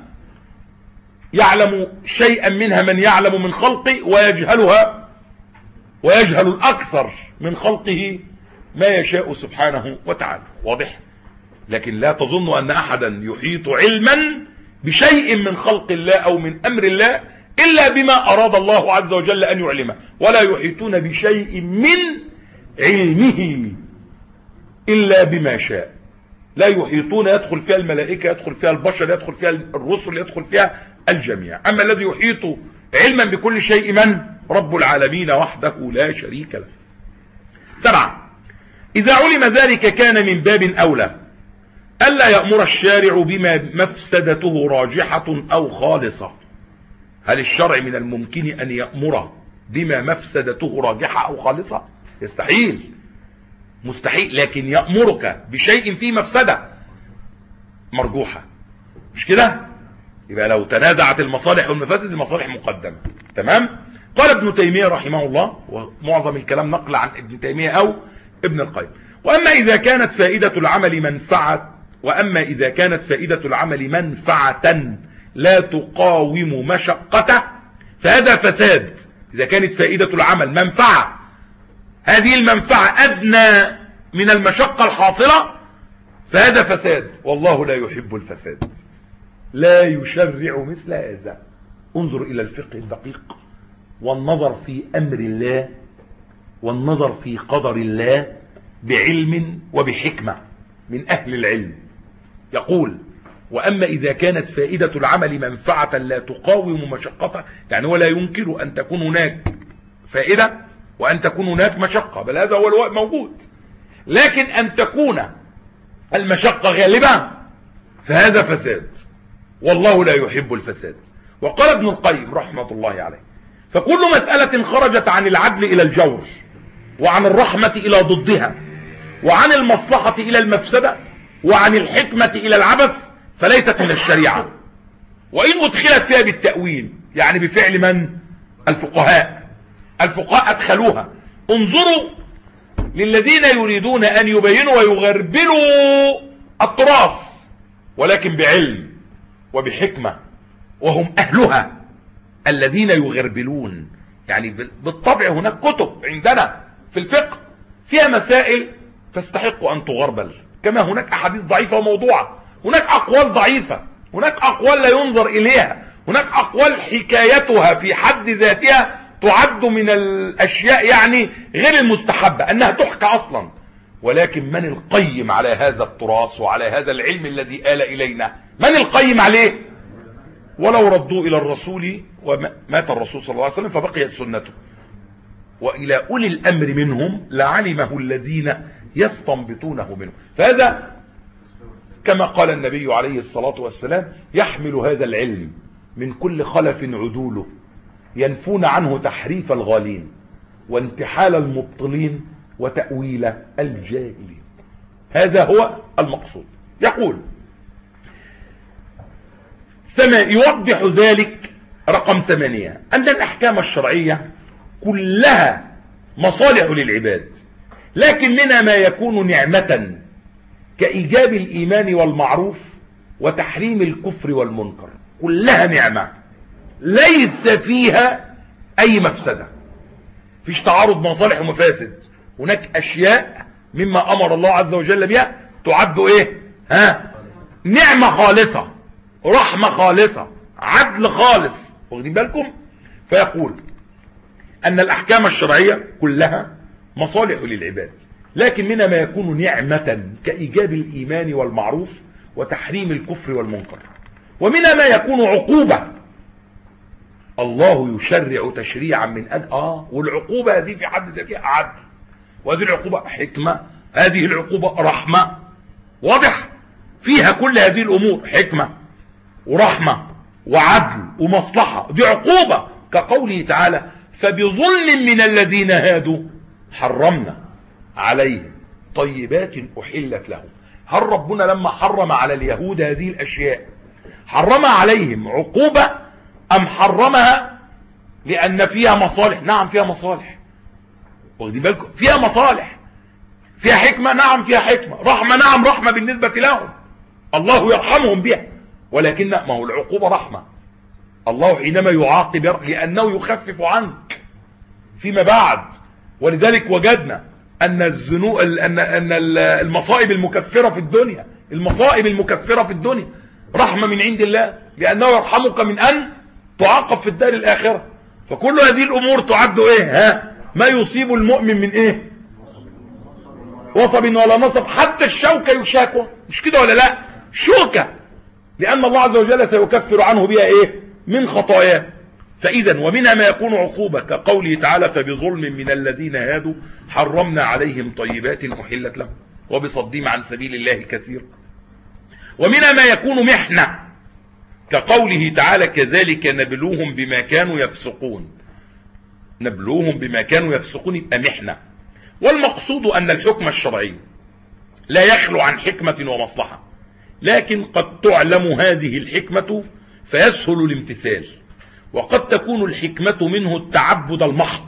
يعلم شيئا منها من يعلم من خلقه ويجهلها، ويجهل الأكثر من خلقه ما يشاء سبحانه وتعالى. واضح؟ لكن لا تظن أن أحدا يحيط علما بشيء من خلق الله أو من أمر الله إلا بما أراد الله عز وجل أن يعلمه، ولا يحيطون بشيء من علمه إلا بما شاء. لا يحيطون، يدخل فيها الملائكة، يدخل فيها البشر، يدخل فيها الرسل، يدخل فيها الجميع. أما الذي يحيط علما بكل شيء من؟ رب العالمين وحده لا شريك له. سبعة: إذا علم ذلك كان من باب أولى ألا يأمر الشارع بما مفسدته راجحة أو خالصة. هل الشرع من الممكن أن يأمر بما مفسدته راجحة أو خالصة؟ يستحيل، مستحيل. لكن يأمرك بشيء فيه مفسدة مرجوحة، مش كده؟ يبقى لو تنازعت المصالح والمفاسد المصالح مقدمة. تمام؟ قال ابن تيمية رحمه الله، ومعظم الكلام نقل عن ابن تيمية أو ابن القيم: وأما إذا كانت فائدة العمل منفعة وأما إذا كانت فائدة العمل منفعة لا تقاوم مشقته فهذا فساد. إذا كانت فائدة العمل منفعة، هذه المنفعة أدنى من المشقة الحاصلة، فهذا فساد، والله لا يحب الفساد، لا يشرع مثل هذا. انظر إلى الفقه الدقيق والنظر في أمر الله والنظر في قدر الله بعلم وبحكمة من أهل العلم. يقول: وأما إذا كانت فائدة العمل منفعة لا تقاوم مشقته، يعني ولا ينكر أن تكون هناك فائدة وأن تكون هناك مشقة، بل هذا هو الوقت موجود. لكن أن تكون المشقة غالبة فهذا فساد، والله لا يحب الفساد. وقال ابن القيم رحمة الله عليه: فكل مسألة خرجت عن العدل إلى الجور، وعن الرحمة إلى ضدها، وعن المصلحة إلى المفسدة، وعن الحكمة إلى العبث، فليست من الشريعة، وإن أدخلت فيها بالتأويل، يعني بفعل من؟ الفقهاء. الفقهاء أدخلوها. انظروا للذين يريدون أن يبينوا ويغربلوا التراث، ولكن بعلم وبحكمة، وهم أهلها الذين يغربلون. يعني بالطبع هناك كتب عندنا في الفقه فيها مسائل تستحق أن تغربل، كما هناك أحاديث ضعيفة وموضوعة، هناك أقوال ضعيفة، هناك أقوال لا ينظر إليها، هناك أقوال حكايتها في حد ذاتها تعد من الأشياء يعني غير المستحبة أنها تحكى أصلا. ولكن من القيم على هذا التراث وعلى هذا العلم الذي آل إلينا؟ من القيم عليه؟ ولو ردوا إلى الرسول ومات الرسول صلى الله عليه وسلم فبقيت سنته، وإلى أولي الأمر منهم لعلمه الذين يستنبطونه منه. فهذا كما قال النبي عليه الصلاة والسلام: يحمل هذا العلم من كل خلف عدوله، ينفون عنه تحريف الغالين، وانتحال المبطلين، وتأويل الجاهلين. هذا هو المقصود. يقول يوضح ذلك رقم ثمانية أن الأحكام الشرعية كلها مصالح للعباد، لكن منها ما يكون نعمة كإيجاب الإيمان والمعروف وتحريم الكفر والمنكر. كلها نعمة ليس فيها أي مفسدة، فيش تعارض مصالح ومفاسد. هناك أشياء مما أمر الله عز وجل بها تعد إيه؟ ها؟ نعمة خالصة، رحمة خالصة، عدل خالص. واخدين بالكم؟ فيقول أن الأحكام الشرعية كلها مصالح للعباد، لكن منها ما يكون نعمة كإيجاب الإيمان والمعروف وتحريم الكفر والمنكر، ومنها ما يكون عقوبة. الله يشرع تشريعا من أجل آه والعقوبة هذه في حد ذاتها عدل، وهذه العقوبة حكمة، هذه العقوبة رحمة. واضح؟ فيها كل هذه الأمور حكمة ورحمة وعدل ومصلحة. دي عقوبة، كقوله تعالى: فبظلم من الذين هادوا حرمنا عليهم طيبات أحلت لهم. هل ربنا لما حرم على اليهود هذه الأشياء حرمها عليهم عقوبة أم حرمها لأن فيها مصالح؟ نعم فيها مصالح، واخدين بالكم؟ فيها مصالح، فيها حكمة، نعم فيها حكمة، رحمة، نعم رحمة بالنسبة لهم، الله يرحمهم بها. ولكن ما هو العقوبة رحمة. الله حينما يعاقب لأنه يخفف عنك فيما بعد. ولذلك وجدنا أن الذنوب أن أن المصائب المكفرة في الدنيا، المصائب المكفرة في الدنيا رحمة من عند الله، لأنه يرحمك من أن تعاقب في الدار الآخرة. فكل هذه الأمور تعد إيه؟ ها؟ ما يصيب المؤمن من إيه؟ وصب ولا نصب، حتى الشوكة يشاكوى، مش كده ولا لا؟ شوكة، لأن الله عز وجل سيكفر عنه بها إيه؟ من خطاياه. فإذا ومنها ما يكون عقوبة، كقوله تعالى: فبظلم من الذين هادوا حرمنا عليهم طيبات أحلت لهم وبصدهم عن سبيل الله كثير. ومنها ما يكون محنة، كقوله تعالى: كذلك نبلوهم بما كانوا يفسقون. نبلوهم بما كانوا يفسقون، يبقى محنة. والمقصود أن الحكم الشرعي لا يخلو عن حكمة ومصلحة، لكن قد تعلم هذه الحكمة فيسهل الامتثال، وقد تكون الحكمة منه التعبد المحض،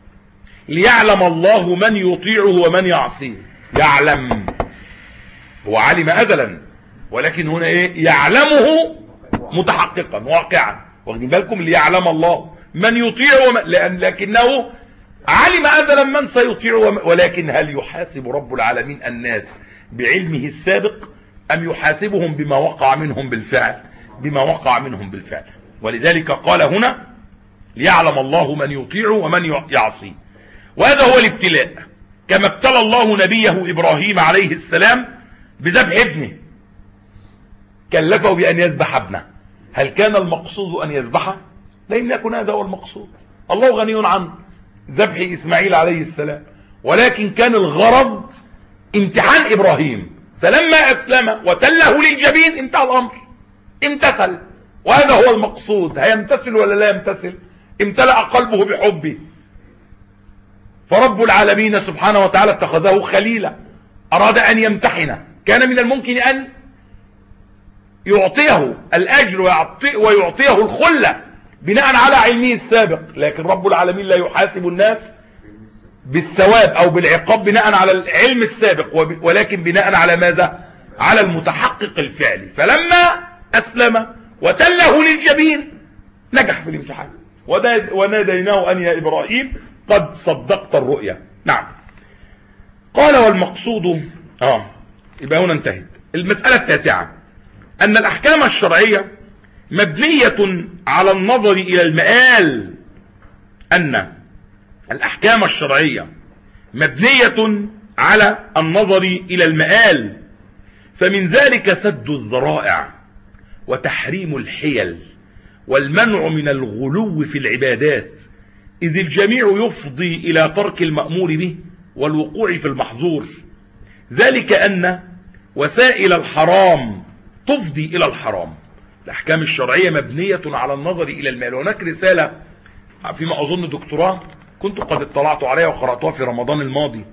ليعلم الله من يطيعه ومن يعصيه. يعلم، هو علم أزلا، ولكن هنا إيه؟ يعلمه متحققا واقعا. واخدين بالكم؟ ليعلم الله من يطيعه ومن... لأن لكنه علم أزلا من سيطيعه ومن... ولكن هل يحاسب رب العالمين الناس بعلمه السابق أم يحاسبهم بما وقع منهم بالفعل؟ بما وقع منهم بالفعل. ولذلك قال هنا: ليعلم الله من يطيعه ومن يعصيه. وهذا هو الابتلاء، كما ابتلى الله نبيه إبراهيم عليه السلام بذبح ابنه، كلفه بأن يذبح ابنه. هل كان المقصود أن يذبحه؟ لم يكن هذا هو المقصود، الله غني عن ذبح إسماعيل عليه السلام، ولكن كان الغرض امتحان إبراهيم، فلما أسلم وتله للجبين انتهى الأمر، امتثل، وهذا هو المقصود. هيمتثل ولا لا يمتثل؟ امتلأ قلبه بحبه. فرب العالمين سبحانه وتعالى اتخذه خليلا، أراد أن يمتحنه، كان من الممكن أن يعطيه الأجر ويعطيه الخلة بناء على علمه السابق، لكن رب العالمين لا يحاسب الناس بالثواب أو بالعقاب بناء على العلم السابق، ولكن بناء على ماذا؟ على المتحقق الفعلي. فلما أسلم وتله للجبين نجح في الامتحان، وناديناه أن يا إبراهيم قد صدقت الرؤيا. نعم. قال والمقصود آه يبقى هنا انتهت المسألة التاسعة، أن الأحكام الشرعية مبنية على النظر إلى المآل. أن الأحكام الشرعية مبنية على النظر إلى المآل، فمن ذلك سد الذرائع وتحريم الحيل والمنع من الغلو في العبادات، إذ الجميع يفضي إلى ترك المأمور به والوقوع في المحظور، ذلك أن وسائل الحرام تفضي إلى الحرام. الأحكام الشرعية مبنية على النظر إلى المآل. هناك رسالة فيما أظن دكتوراه كنت قد اطلعت عليها وقرأتها في رمضان الماضي،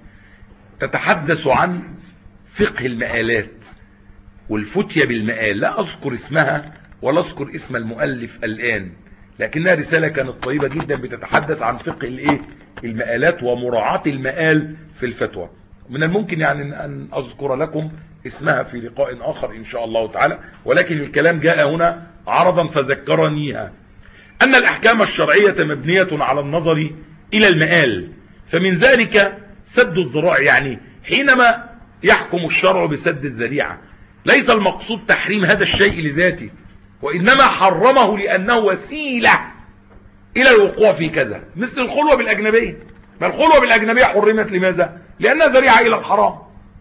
تتحدث عن فقه المآلات والفتية بالمآل. لا أذكر اسمها ولا أذكر اسم المؤلف الآن، لكنها رسالة كانت طيبة جدا بتتحدث عن فقه الايه المآلات ومراعاة المآل في الفتوى. من الممكن يعني أن أذكر لكم اسمها في لقاء آخر إن شاء الله تعالى، ولكن الكلام جاء هنا عرضا فذكرنيها. أن الأحكام الشرعية مبنية على النظر إلى المآل، فمن ذلك سد الذرائع. يعني حينما يحكم الشرع بسد الذريعة ليس المقصود تحريم هذا الشيء لذاته، وإنما حرمه لأنه وسيلة إلى الوقوع في كذا، مثل الخلوة بالأجنبية. ما الخلوة بالأجنبية حرمت لماذا؟ لأنها ذريعة إلى الحرام.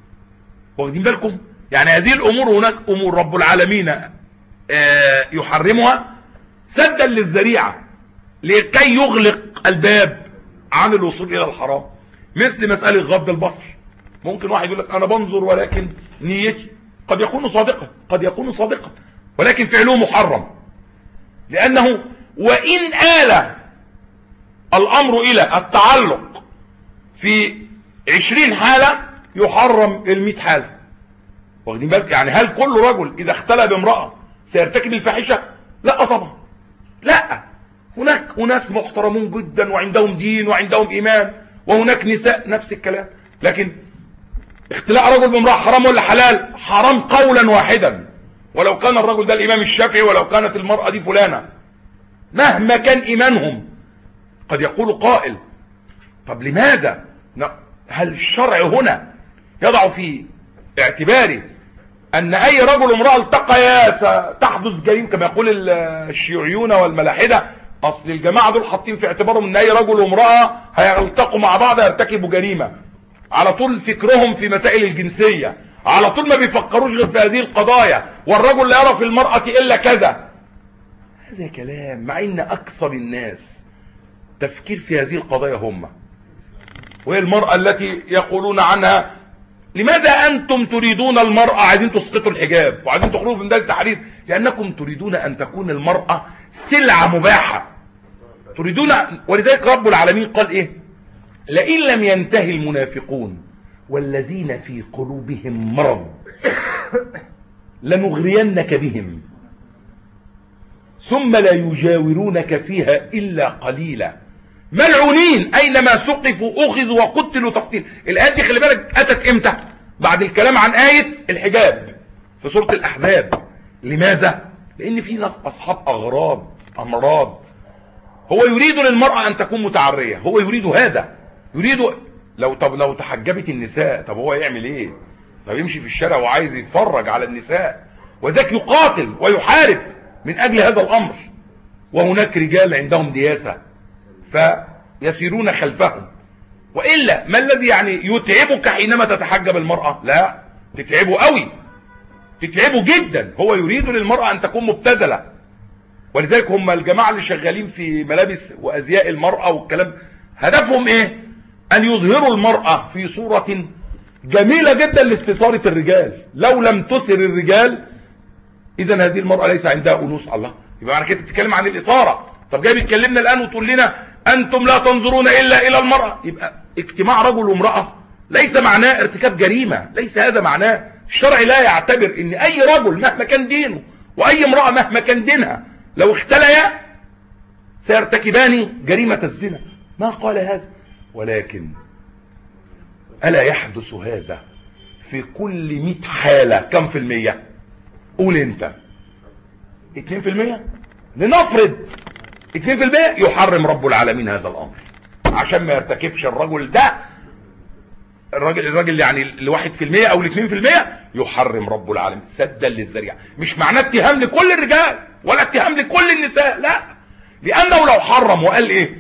واخدين بالكم؟ يعني هذه الأمور هناك أمور رب العالمين يحرمها سدا للذريعة لكي يغلق الباب عن الوصول إلى الحرام، مثل مسألة غض البصر. ممكن واحد يقول لك أنا بنظر ولكن نيتي قد يكون صادقا، قد يكون صادقا، ولكن فعله محرم، لأنه وإن آل الأمر إلى التعلق في عشرين حالة يحرم المئة حالة. واخدين بالك؟ يعني هل كل رجل إذا اختلى بامرأة سيرتكب الفاحشة؟ لا طبعا، لا. هناك أناس محترمون جدا وعندهم دين وعندهم إيمان، وهناك نساء نفس الكلام. لكن اختلاء رجل بامرأة حرام ولا حلال؟ حرام قولا واحدا، ولو كان الرجل ده الإمام الشافعي ولو كانت المرأة دي فلانة، مهما كان إيمانهم. قد يقول قائل طب لماذا؟ هل الشرع هنا يضع في اعتباره أن أي رجل وامرأة التقيا ستحدث جريمة كما يقول الشيوعيون والملاحدة؟ أصل الجماعة دول حاطين في اعتبارهم أن أي رجل وامرأة هيلتقوا مع بعض يرتكبوا جريمة. على طول فكرهم في مسائل الجنسية، على طول ما بيفكروش غير في هذه القضايا، والرجل لا يرى في المرأة إلا كذا. هذا كلام، مع أن أكثر الناس تفكير في هذه القضايا هم، وهي المرأة التي يقولون عنها لماذا أنتم تريدون المرأة عايزين تسقطوا الحجاب وعايزين تخرجوا في ميدان التحرير؟ لأنكم تريدون أن تكون المرأة سلعة مباحة تريدون. ولذلك رب العالمين قال إيه؟ لئن لم ينتهي المنافقون والذين في قلوبهم مرض لنغرينك بهم ثم لا يجاورونك فيها إلا قليلا ملعونين أينما سقفوا أخذوا وقتلوا تقتيل. الآيات دي خلي بالك أتت إمتى؟ بعد الكلام عن آية الحجاب في سورة الأحزاب. لماذا؟ لأن في ناس أصحاب أغراض أمراض. هو يريد للمرأة أن تكون متعرية، هو يريد هذا، يريد لو طب لو تحجبت النساء طب هو يعمل إيه؟ طب يمشي في الشارع وعايز يتفرج على النساء، وذاك يقاتل ويحارب من أجل هذا الأمر. وهناك رجال عندهم دياسة فيسيرون خلفهم. وإلا ما الذي يعني يتعبك حينما تتحجب المرأة؟ لا، تتعبه قوي، تتعبه جدا. هو يريد للمرأة أن تكون مبتذلة. ولذلك هم الجماعة اللي شغالين في ملابس وأزياء المرأة والكلام، هدفهم إيه؟ أن يظهروا المرأة في صورة جميلة جدا لاستثارة الرجال، لو لم تثر الرجال اذا هذه المرأة ليس عندها انوث. الله، يبقى معنى كده بتتكلم عن الاثارة. طب جاي بتكلمنا الان وتقول لنا انتم لا تنظرون الا الى المرأة. يبقى اجتماع رجل وامرأة ليس معناه ارتكاب جريمة، ليس هذا معناه. الشرع لا يعتبر ان اي رجل مهما كان دينه واي امرأة مهما كان دينها لو اختليا سيرتكبان جريمة الزنا، ما قال هذا. ولكن ألا يحدث هذا في كل مئة حالة كم في المية؟ قول انت. اتنين في المية. لنفرض اتنين في المية يحرم رب العالمين هذا الامر عشان ما يرتكبش الرجل ده، الراجل الراجل يعني لواحد في المية او لاتنين في المية يحرم رب العالمين سدا للذريعة. مش معناه اتهام لكل الرجال ولا اتهام لكل النساء، لا، لانه لو حرم وقال ايه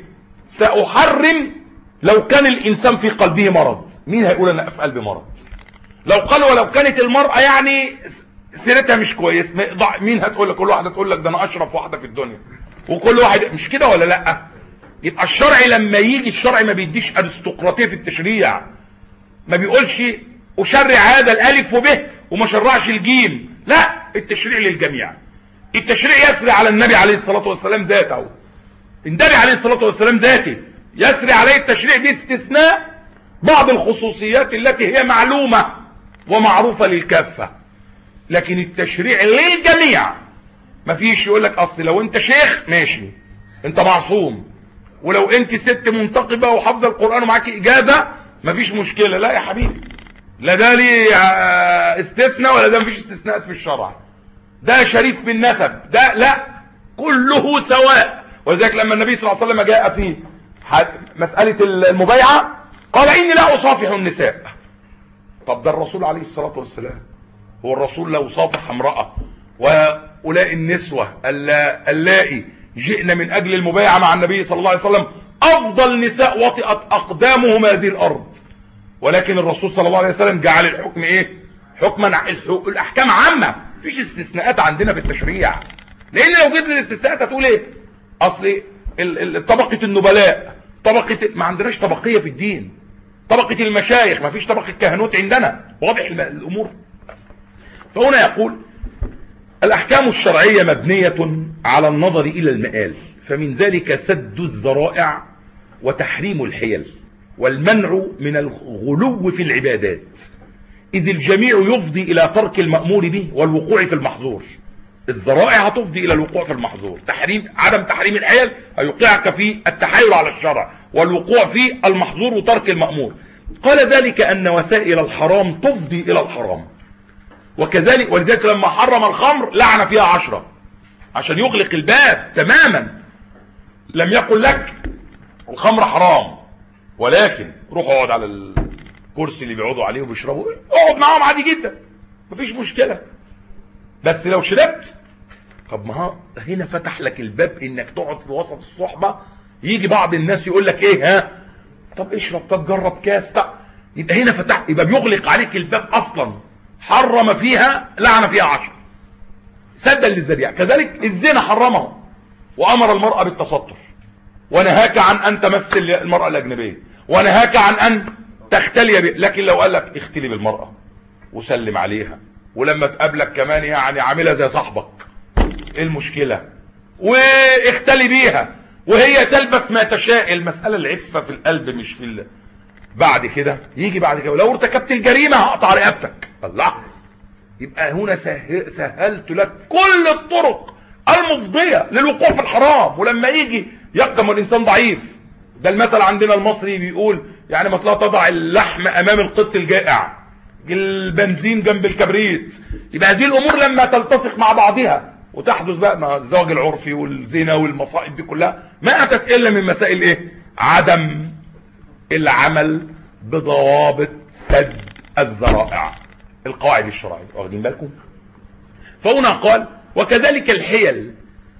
سأحرم لو كان الانسان في قلبه مرض، مين هيقول انا في قلبي مرض؟ لو قال ولو كانت المرأة يعني سيرتها مش كويس، مين هتقول لك؟ كل واحدة تقول لك ده انا اشرف واحدة في الدنيا، وكل واحد مش كده ولا لا؟ يبقى الشرع لما يجي، الشرع ما بيديش ارستقراطية في التشريع، ما بيقولش اشرع هذا الالف وبه وما شرعش الجيم، لا، التشريع للجميع. التشريع يسري على النبي عليه الصلاة والسلام ذاته، النبي عليه الصلاة والسلام ذاته يسري عليه التشريع باستثناء بعض الخصوصيات التي هي معلومة ومعروفة للكافة، لكن التشريع للجميع. ما فيش يقول لك اصل لو انت شيخ ماشي انت معصوم، ولو انت ست منتقبة وحافظة القرآن ومعاك اجازة ما فيش مشكلة. لا يا حبيبي، لا ده ليه استثناء ولا ده مفيش استثناءات في الشرع، ده شريف في النسب، ده لا، كله سواء. ولذلك لما النبي صلى الله عليه وسلم جاء في مسألة المبايعة قال إني لا أصافح النساء. طب ده الرسول عليه الصلاة والسلام، هو الرسول لو صافح امرأة وأولئك النسوة اللائي جئن من أجل المبايعة مع النبي صلى الله عليه وسلم أفضل نساء وطئت أقدامهم هذه الأرض، ولكن الرسول صلى الله عليه وسلم جعل الحكم إيه؟ حكما، الأحكام عامة، مفيش استثناءات عندنا في التشريع. لأن لو جيت للاستثناءات هتقول إيه؟ أصل طبقة النبلاء، طبقة، ما عندناش طبقية في الدين، طبقة المشايخ، ما فيش طبقة كهنوت عندنا، واضح الأمور. فهنا يقول الأحكام الشرعية مبنية على النظر إلى المآل، فمن ذلك سد الذرائع وتحريم الحيل والمنع من الغلو في العبادات، إذ الجميع يفضي إلى ترك المأمور به والوقوع في المحظور. الذرائع هتفضي إلى الوقوع في المحظور، تحريم عدم تحريم الحيل هيوقعك في التحايل على الشرع والوقوع في المحظور وترك المأمور. قال ذلك أن وسائل الحرام تفضي إلى الحرام، وكذلك ولذلك لما حرم الخمر لعن فيها عشرة عشان يغلق الباب تماما. لم يقل لك الخمر حرام، ولكن روح اقعد على الكرسي اللي بيقعدوا عليه وبيشربوا، اقعد معاهم عادي جدا مفيش مشكلة، بس لو شربت. طب ما هنا فتح لك الباب انك تقعد في وسط الصحبة، يجي بعض الناس يقول لك ايه، ها طب اشرب، طب جرب كاس، طب يبقى هنا فتح، يبقى بيغلق عليك الباب اصلا، حرم فيها لعن فيها عشر سدا للذريعة. كذلك الزنا حرمه وامر المرأة بالتستر، ونهاك عن ان تمس المرأة الاجنبية، ونهاك عن ان تختلي به. لكن لو قال لك اختلي بالمرأة وسلم عليها، ولما تقابلك كمان يعني عاملها زي صاحبك، ايه المشكلة؟ واختلي بيها وهي تلبس ما تشاء، المسألة العفة في القلب مش في ال... بعد كده يجي بعد كده لو ارتكبت الجريمة هقطع رقبتك. الله، يبقى هنا سهل سهلت لك كل الطرق المفضية للوقوع في الحرام. ولما يجي يقدم الانسان ضعيف، ده المثل عندنا المصري بيقول يعني ما تضع اللحم امام القط الجائع، البنزين جنب الكبريت. يبقى هذه الامور لما تلتصق مع بعضها وتحدث بقى مع الزواج العرفي والزنا والمصائب دي كلها، ما اتت الا من مسائل ايه؟ عدم العمل بضوابط سد الذرائع، القواعد الشرعية، واخدين بالكم؟ فهنا قال وكذلك الحيل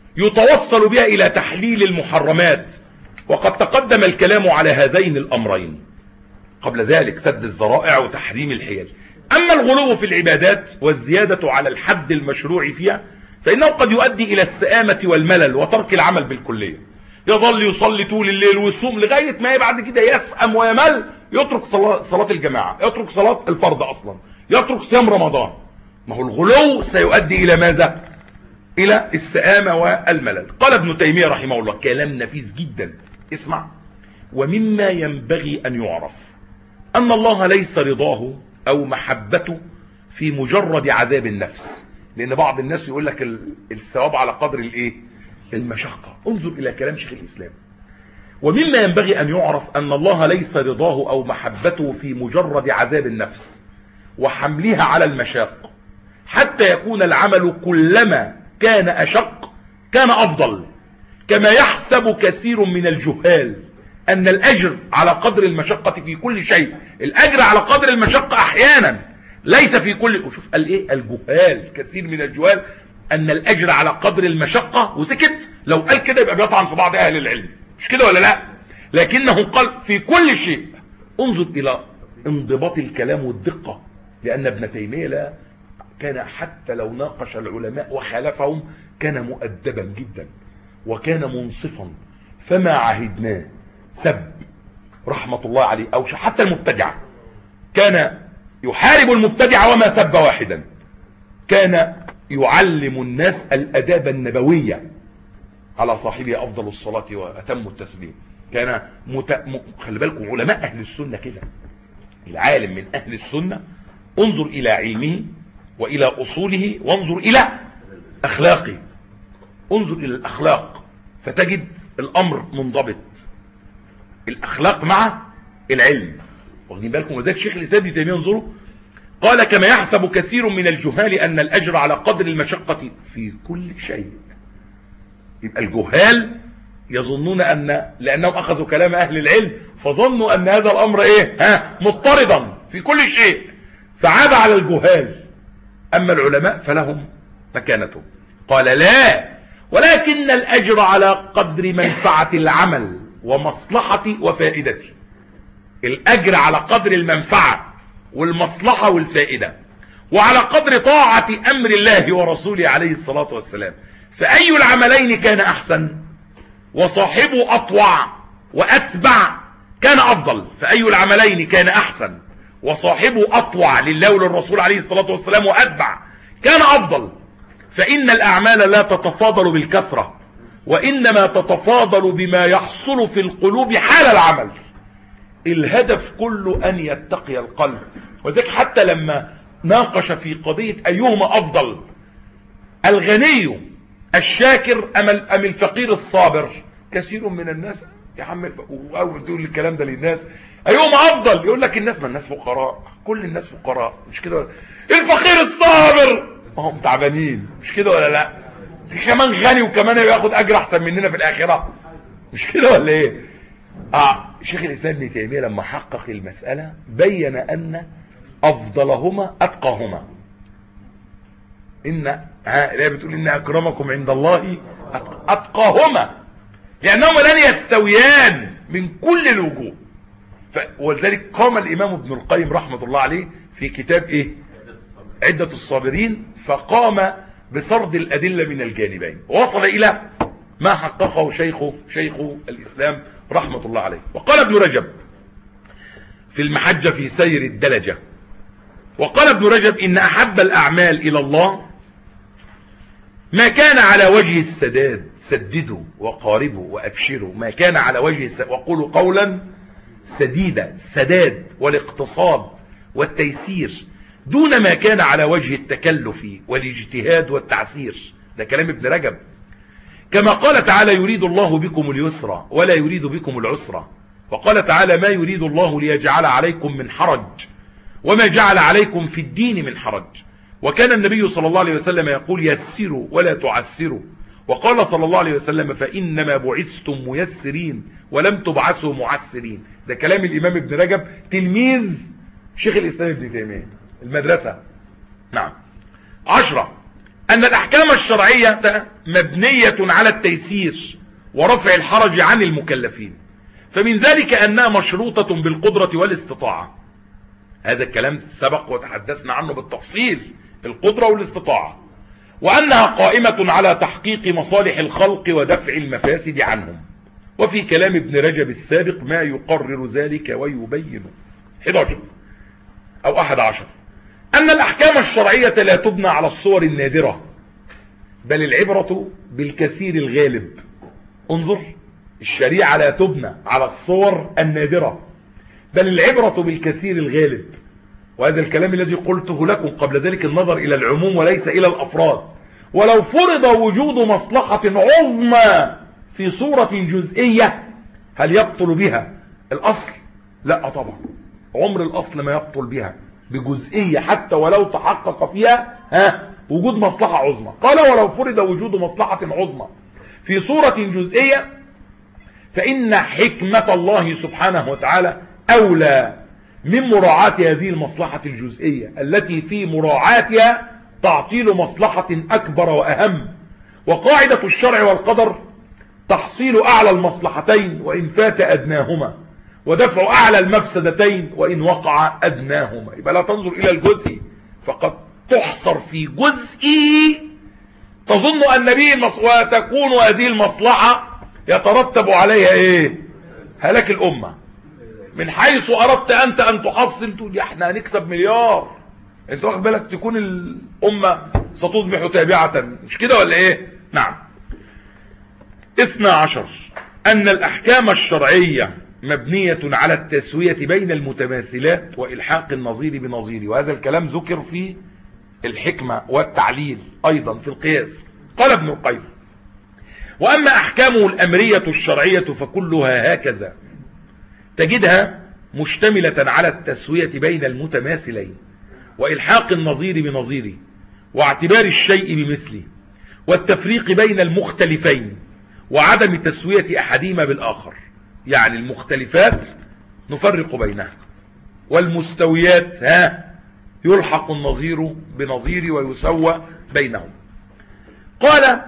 يتوصل بها الى تحليل المحرمات، وقد تقدم الكلام على هذين الامرين قبل ذلك، سد الذرائع وتحريم الحيل. اما الغلو في العبادات والزيادة على الحد المشروع فيها فانه قد يؤدي الى السآمة والملل وترك العمل بالكلية، يظل يصلي طول الليل ويصوم لغاية ما بعد كده يسأم ويمل يترك صلاة, صلاة الجماعة، يترك صلاة الفرض أصلا، يترك صيام رمضان. ما هو الغلو سيؤدي إلى ماذا؟ إلى السآمة والملل. قال ابن تيمية رحمه الله كلام نفيس جدا، اسمع: ومما ينبغي أن يعرف أن الله ليس رضاه أو محبته في مجرد عذاب النفس. لأن بعض الناس يقول لك الثواب على قدر الإيه؟ المشقة. انظر إلى كلام شيخ الإسلام: ومما ينبغي أن يعرف أن الله ليس رضاه أو محبته في مجرد عذاب النفس وحملها على المشاق، حتى يكون العمل كلما كان أشق كان أفضل، كما يحسب كثير من الجهال أن الأجر على قدر المشقة في كل شيء. الأجر على قدر المشقة أحيانا، ليس في كل. وشوف قال إيه؟ الجهال، كثير من الجهال أن الأجر على قدر المشقة، وسكت. لو قال كده يبقى بيطعن في بعض أهل العلم، مش كده ولا لا؟ لكنه قال في كل شيء. انظر إلى انضباط الكلام والدقة، لأن ابن تيمية لا كان حتى لو ناقش العلماء وخالفهم كان مؤدبا جدا وكان منصفا، فما عهدناه سب رحمة الله عليه أو حتى المبتدع. كان يحارب المبتدع وما سب واحدا، كان يعلم الناس الأداب النبوية، على صاحبه أفضل الصلاة وأتم التسليم. كان مت... م... خلي بالكم علماء أهل السنة كده، العالم من أهل السنة انظر إلى علمه وإلى أصوله وانظر إلى أخلاقه. انظر إلى الأخلاق فتجد الأمر منضبط، الأخلاق مع العلم، واخدين بالكم؟ وذلك شيخ الإسلام ابن تيمية انظروا قال: كما يحسب كثير من الجهال أن الأجر على قدر المشقة في كل شيء. يبقى الجهال يظنون أن لأنهم أخذوا كلام أهل العلم فظنوا أن هذا الأمر إيه؟ ها مضطردا في كل شيء، فعاب على الجهال. أما العلماء فلهم مكانتهم. قال: لا، ولكن الأجر على قدر منفعة العمل ومصلحة وفائدته. الأجر على قدر المنفعة والمصلحة والفائدة، وعلى قدر طاعة أمر الله ورسوله عليه الصلاة والسلام. فأي العملين كان أحسن وصاحبه أطوع وأتبع كان أفضل. فأي العملين كان أحسن وصاحبه أطوع لله وللرسول عليه الصلاة والسلام وأتبع كان أفضل. فإن الأعمال لا تتفاضل بالكثرة، وإنما تتفاضل بما يحصل في القلوب حال العمل. الهدف كله أن يتقي القلب. وذلك حتى لما ناقش في قضية أيهما أفضل، الغني الشاكر أم الفقير الصابر، كثير من الناس يا عم أول تقول الكلام ده للناس أيهما أفضل، يقول لك الناس، ما الناس فقراء، كل الناس فقراء، مش كده؟ الفقير الصابر ما هم تعبانين، مش كده ولا لا؟ في كمان غني وكمان ياخد أجر أحسن مننا في الآخرة، مش كده ولا إيه؟ آه شيخ الإسلام ابن تيمية لما حقق المسألة بين أن أفضلهما أتقاهما. إن ها لا بتقول إن أكرمكم عند الله أتقاهما، لأنهما لن يستويان من كل الوجوه. ولذلك قام الإمام ابن القيم رحمة الله عليه في كتاب إيه؟ عدة الصابرين، فقام بسرد الأدلة من الجانبين، ووصل إلى ما حققه شيخ شيخ الإسلام رحمة الله عليه. وقال ابن رجب في المحجة في سير الدلجة، وقال ابن رجب: إن أحب الأعمال إلى الله ما كان على وجه السداد، سددوا وقاربوا وأبشروا، ما كان على وجه السداد، وقولوا قولا سديدا، السداد والاقتصاد والتيسير، دون ما كان على وجه التكلف والاجتهاد والتعسير. ده كلام ابن رجب. كما قال تعالى: يريد الله بكم اليسر ولا يريد بكم العسر. وقال تعالى: ما يريد الله ليجعل عليكم من حرج وما جعل عليكم في الدين من حرج. وكان النبي صلى الله عليه وسلم يقول: يسروا ولا تعسروا. وقال صلى الله عليه وسلم: فإنما بعثتم ميسرين ولم تبعثوا معسرين. ده كلام الإمام ابن رجب تلميذ شيخ الإسلام ابن تيمية، المدرسة. نعم. عشرة: أن الأحكام الشرعية مبنية على التيسير ورفع الحرج عن المكلفين، فمن ذلك أنها مشروطة بالقدرة والاستطاعة. هذا الكلام سبق وتحدثنا عنه بالتفصيل، القدرة والاستطاعة. وأنها قائمة على تحقيق مصالح الخلق ودفع المفاسد عنهم. وفي كلام ابن رجب السابق ما يقرر ذلك ويبينه. أحد عشر أو أحد عشر أن الأحكام الشرعية لا تبنى على الصور النادرة، بل العبرة بالكثير الغالب. انظر، الشريعة لا تبنى على الصور النادرة، بل العبرة بالكثير الغالب. وهذا الكلام الذي قلته لكم قبل ذلك، النظر إلى العموم وليس إلى الأفراد. ولو فرض وجود مصلحة عظمى في صورة جزئية، هل يبطل بها الأصل؟ لا طبعا، عمر الأصل ما يبطل بها بجزئية حتى ولو تحقق فيها ها وجود مصلحة عظمى. قال ولو فرض وجود مصلحة عظمى في صورة جزئية، فإن حكمة الله سبحانه وتعالى أولى من مراعاة هذه المصلحة الجزئية التي في مراعاتها تعطيل مصلحة أكبر وأهم. وقاعدة الشرع والقدر تحصيل أعلى المصلحتين وإن فات أدناهما، ودفع أعلى المفسدتين وإن وقع أدناهما. يبقى لا تنظر إلى الجزء فقد تحصر في جزء تظن أن به، وتكون هذه المصلحة يترتب عليها إيه؟ هلاك الأمة. من حيث أردت أنت أن تحصل تقول احنا هنكسب مليار، انت واخد بالك تكون الأمة ستصبح تابعة، مش كده ولا إيه؟ نعم. اثنى عشر أن الأحكام الشرعية مبنية على التسوية بين المتماثلات وإلحاق النظير بنظيره. وهذا الكلام ذكر في الحكمة والتعليل أيضا في القياس. قال ابن القيم: وأما أحكامه الأمرية الشرعية فكلها هكذا، تجدها مشتملة على التسوية بين المتماثلين وإلحاق النظير بنظيره واعتبار الشيء بمثله والتفريق بين المختلفين وعدم تسوية أحدهما بالآخر. يعني المختلفات نفرق بينها، والمستويات ها يلحق النظير بنظير ويسوى بينهم. قال: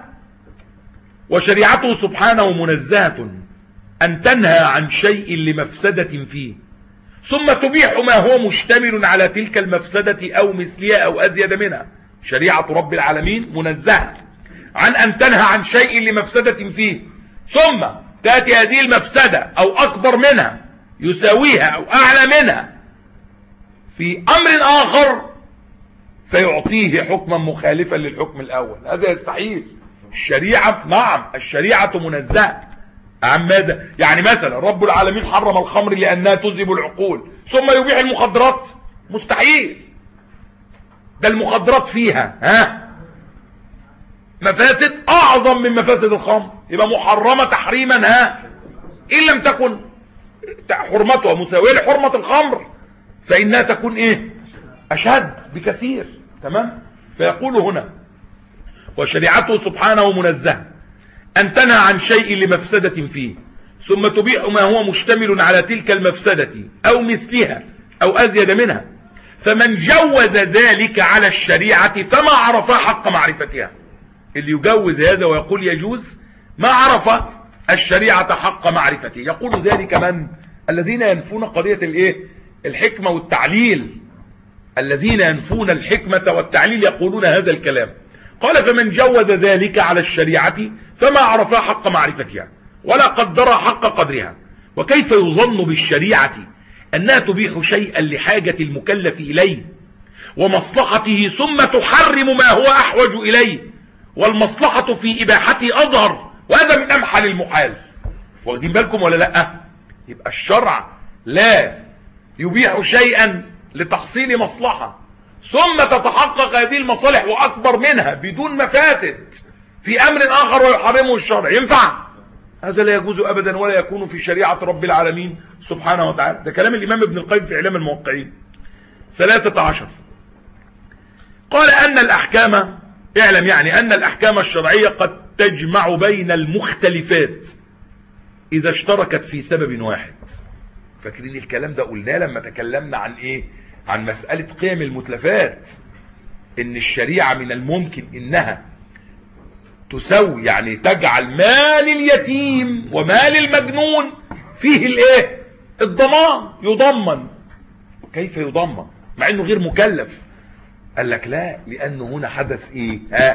وشريعته سبحانه منزهة أن تنهى عن شيء لمفسدة فيه ثم تبيح ما هو مشتمل على تلك المفسدة أو مثلها أو أزيد منها. شريعة رب العالمين منزهة عن أن تنهى عن شيء لمفسدة فيه ثم تأتي هذه المفسدة أو أكبر منها يساويها أو أعلى منها في أمر آخر فيعطيه حكما مخالفا للحكم الأول. هذا يستحيل. الشريعة نعم الشريعة منزهة عن ماذا؟ يعني مثلا رب العالمين حرم الخمر لأنها تذهب العقول ثم يبيح المخدرات؟ مستحيل. ده المخدرات فيها ها مفاسد أعظم من مفاسد الخمر، يبقى محرمة تحريما ها إن لم تكن حرمتها مساوية لحرمة الخمر فإنها تكون إيه؟ أشد بكثير. تمام؟ فيقول هنا: وشريعته سبحانه منزهة أن تنهى عن شيء لمفسدة فيه ثم تبيح ما هو مشتمل على تلك المفسدة أو مثلها أو أزيد منها، فمن جوز ذلك على الشريعة فما عرف حق معرفتها. اللي يجوز هذا ويقول يجوز ما عرف الشريعة حق معرفته. يقول ذلك من؟ الذين ينفون قضية الايه؟ الحكمة والتعليل. الذين ينفون الحكمة والتعليل يقولون هذا الكلام. قال: فمن جوز ذلك على الشريعة فما عرف حق معرفتها ولا قدر حق قدرها. وكيف يظن بالشريعة أنها تبيح شيئا لحاجة المكلف إليه ومصلحته ثم تحرم ما هو أحوج إليه والمصلحة في إباحته أظهر، وهذا من أمحل المحال. واخدين بالكم ولا لأ؟ يبقى الشرع لا يبيح شيئا لتحصيل مصلحة ثم تتحقق هذه المصالح وأكبر منها بدون مفاسد في أمر آخر ويحرمه الشرع. ينفع؟ هذا لا يجوز أبدا ولا يكون في شريعة رب العالمين سبحانه وتعالى. ده كلام الإمام ابن القيم في إعلام الموقعين. ثلاثة عشر قال: أن الأحكام اعلم يعني أن الأحكام الشرعية قد تجمع بين المختلفات إذا اشتركت في سبب واحد. فاكرين الكلام ده قلناه لما تكلمنا عن إيه؟ عن مسألة قيم المتلفات، إن الشريعة من الممكن إنها تسوي يعني تجعل مال اليتيم ومال المجنون فيه الإيه؟ الضمان، يضمن. كيف يضمن مع إنه غير مكلف؟ قال لك لا، لأنه هنا حدث إيه؟ ها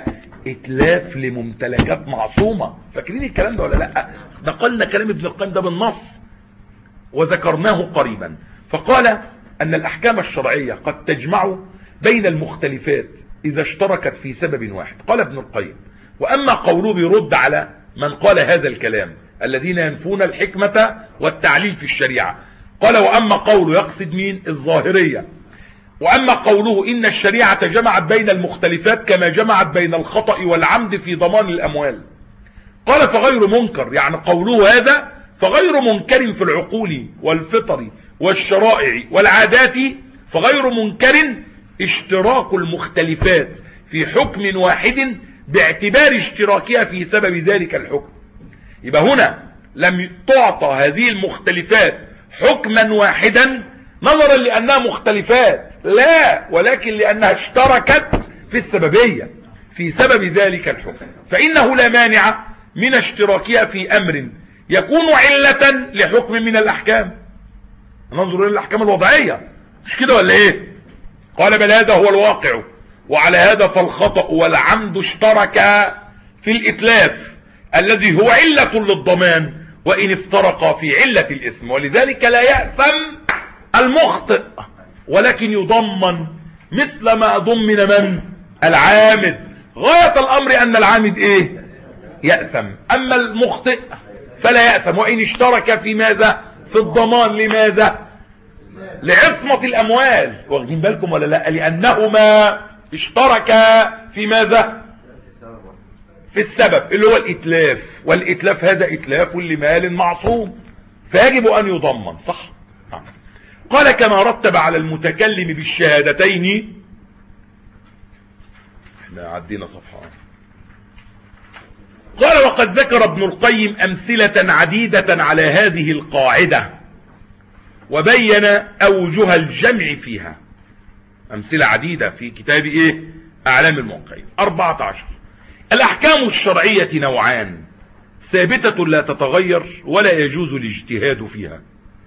اتلاف لممتلكات معصومة. فاكرين الكلام ده ولا لا؟ نقلنا كلام ابن القيم ده بالنص وذكرناه قريبا. فقال ان الاحكام الشرعية قد تجمع بين المختلفات اذا اشتركت في سبب واحد. قال ابن القيم: واما قوله بيرد على من قال هذا الكلام الذين ينفون الحكمة والتعليل في الشريعة. قال: واما قوله يقصد مين؟ الظاهرية. واما قوله ان الشريعة جمعت بين المختلفات كما جمعت بين الخطأ والعمد في ضمان الاموال. قال: فغير منكر، يعني قوله هذا فغير منكر في العقول والفطر والشرائع والعادات، فغير منكر اشتراك المختلفات في حكم واحد باعتبار اشتراكها في سبب ذلك الحكم. يبقى هنا لم تعطى هذه المختلفات حكما واحدا نظرا لأنها مختلفات، لا، ولكن لأنها اشتركت في السببية في سبب ذلك الحكم، فإنه لا مانع من اشتراكها في أمر يكون علة لحكم من الأحكام. ننظر إلى الأحكام الوضعية، مش كده ولا إيه؟ قال: بل هذا هو الواقع، وعلى هذا فالخطأ والعمد اشتركا في الإتلاف الذي هو علة للضمان وإن افترقا في علة الاسم، ولذلك لا يأثم المخطئ ولكن يضمن مثل ما ضمن من؟ العامد. غاية الأمر أن العامد إيه؟ يأثم، أما المخطئ فلا يأثم وإن اشترك في ماذا؟ في الضمان. لماذا؟ لعصمة الأموال. واخدين بالكم ولا لا؟ لأنهما اشتركا في ماذا؟ في السبب اللي هو الإتلاف، والإتلاف هذا إتلاف لمال معصوم فيجب أن يضمن. صح؟ قال: كما رتب على المتكلم بالشهادتين. احنا عدينا صفحة. قال: وقد ذكر ابن القيم أمثلة عديدة على هذه القاعدة وبين أوجه الجمع فيها. أمثلة عديدة في كتاب إيه؟ أعلام الموقعين. أربعة عشر. الأحكام الشرعية نوعان: ثابتة لا تتغير ولا يجوز الاجتهاد فيها،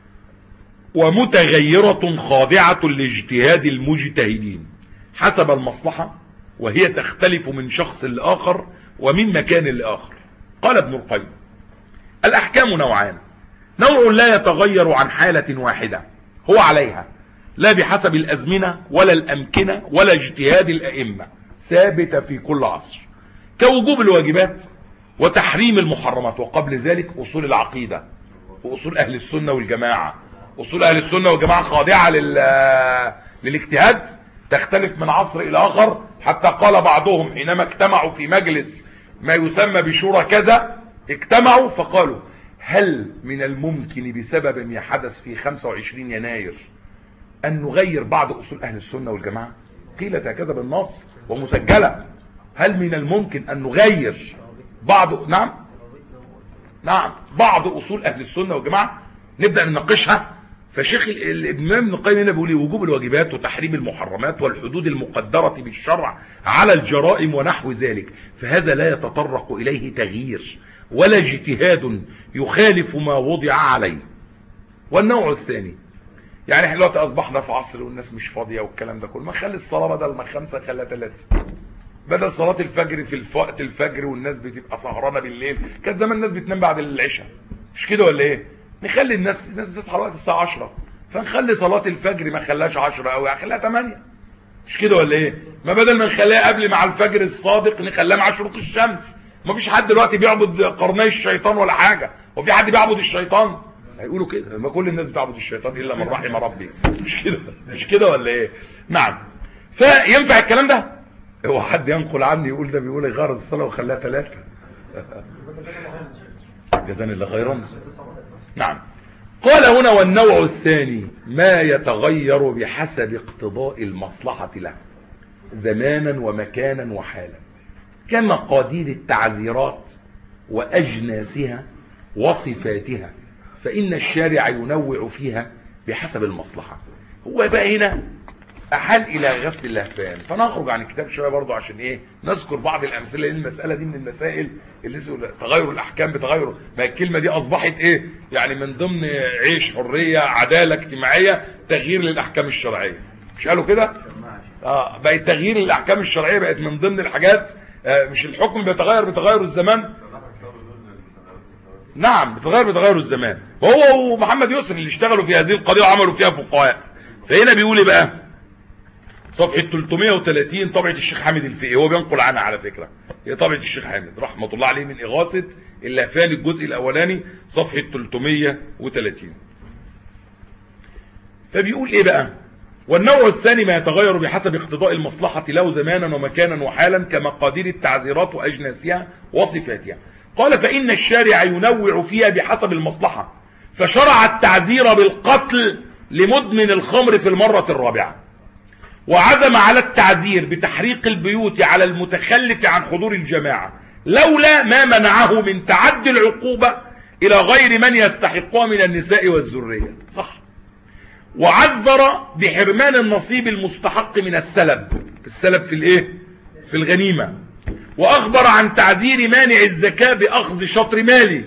ومتغيرة خاضعة لاجتهاد المجتهدين حسب المصلحة، وهي تختلف من شخص لآخر ومن مكان لآخر. قال ابن القيم: الأحكام نوعان: نوع لا يتغير عن حالة واحدة هو عليها لا بحسب الأزمنة ولا الأمكنة ولا اجتهاد الأئمة، ثابتة في كل عصر، كوجوب الواجبات وتحريم المحرمات. وقبل ذلك أصول العقيدة وأصول أهل السنة والجماعة. أصول أهل السنة والجماعة خاضعة لل... للاجتهاد، تختلف من عصر إلى آخر، حتى قال بعضهم حينما اجتمعوا في مجلس ما يسمى بشورى كذا، اجتمعوا فقالوا: هل من الممكن بسبب ما حدث في خمسة وعشرين يناير أن نغير بعض أصول أهل السنة والجماعة؟ قيلت هكذا بالنص ومسجلة. هل من الممكن أن نغير بعض نعم نعم بعض أصول أهل السنة والجماعة نبدأ نناقشها؟ فشيخ الإمام ابن القيم هنا بيقول: وجوب الواجبات وتحريم المحرمات والحدود المقدرة بالشرع على الجرائم ونحو ذلك، فهذا لا يتطرق إليه تغيير ولا اجتهاد يخالف ما وضع عليه. والنوع الثاني: يعني احنا دلوقتي أصبحنا في عصر والناس مش فاضية والكلام ده كله، ما خلي الصلاة بدل ما خمسة خليها ثلاثة، بدل صلاة الفجر في وقت الفجر والناس بتبقى سهرانة بالليل، كانت زمان الناس بتنام بعد العشاء، مش كده ولا ايه؟ نخلي الناس الناس بتصحى وقت الساعة عشرة، فنخلي صلاة الفجر ما خلاش عشرة قوي، خليها ثمانية، مش كده ولا ايه؟ ما بدل ما نخليها قبل مع الفجر الصادق نخليها مع شروق الشمس. ما فيش حد دلوقتي بيعبد قرني الشيطان ولا حاجة، وفي حد بيعبد الشيطان؟ هيقولوا كده، ما كل الناس بتعبد الشيطان الا من رحم ربي، مش كده مش كده ولا ايه؟ نعم. فينفع الكلام ده؟ هو حد ينقل عني يقول ده بيقول غرض الصلاة وخلاها ثلاثة؟ جزاني الله خيرا. نعم. قال هنا: والنوع الثاني ما يتغير بحسب اقتضاء المصلحة له زمانا ومكانا وحالا، كمقادير التعزيرات وأجناسها وصفاتها، فإن الشارع ينوع فيها بحسب المصلحة. هو بقى هنا أحال إلى غسل اللهفان، فنخرج عن الكتاب شوية برضو عشان إيه؟ نذكر بعض الأمثلة. لأن المسألة دي من المسائل اللي تغير الأحكام بتغير، ما الكلمة دي أصبحت إيه؟ يعني من ضمن عيش، حرية، عدالة اجتماعية، تغيير للأحكام الشرعية، مش قالوا كده؟ آه بقت تغيير للأحكام الشرعية بقت من ضمن الحاجات آه مش الحكم بيتغير بتغير الزمان؟ نعم بتغير بتغير الزمان. وهو ومحمد يسر اللي اشتغلوا في هذه القضية وعملوا فيها فقهاء. فهنا بيقول ايه بقى؟ صفحة ثلاثمائة وثلاثين طبعة الشيخ حامد الفقي، هو بينقل عنها على فكرة، هي طبعة الشيخ حامد رحمة الله عليه من إغاثة اللهفان الجزء الأولاني صفحة ثلاثمائة وثلاثين. فبيقول ايه بقى؟ والنوع الثاني ما يتغير بحسب اقتضاء المصلحة له زمانا ومكانا وحالا كمقادير التعزيرات وأجناسها وصفاتها. قال فإن الشارع ينوع فيها بحسب المصلحة، فشرع التعزير بالقتل لمدمن الخمر في المرة الرابعة، وعزم على التعزير بتحريق البيوت على المتخلف عن حضور الجماعة لولا ما منعه من تعدي العقوبة إلى غير من يستحقها من النساء والذرية. صح. وعذر بحرمان النصيب المستحق من السلب، السلب في الايه؟ في الغنيمة. واخبر عن تعزير مانع الزكاة باخذ شطر ماله.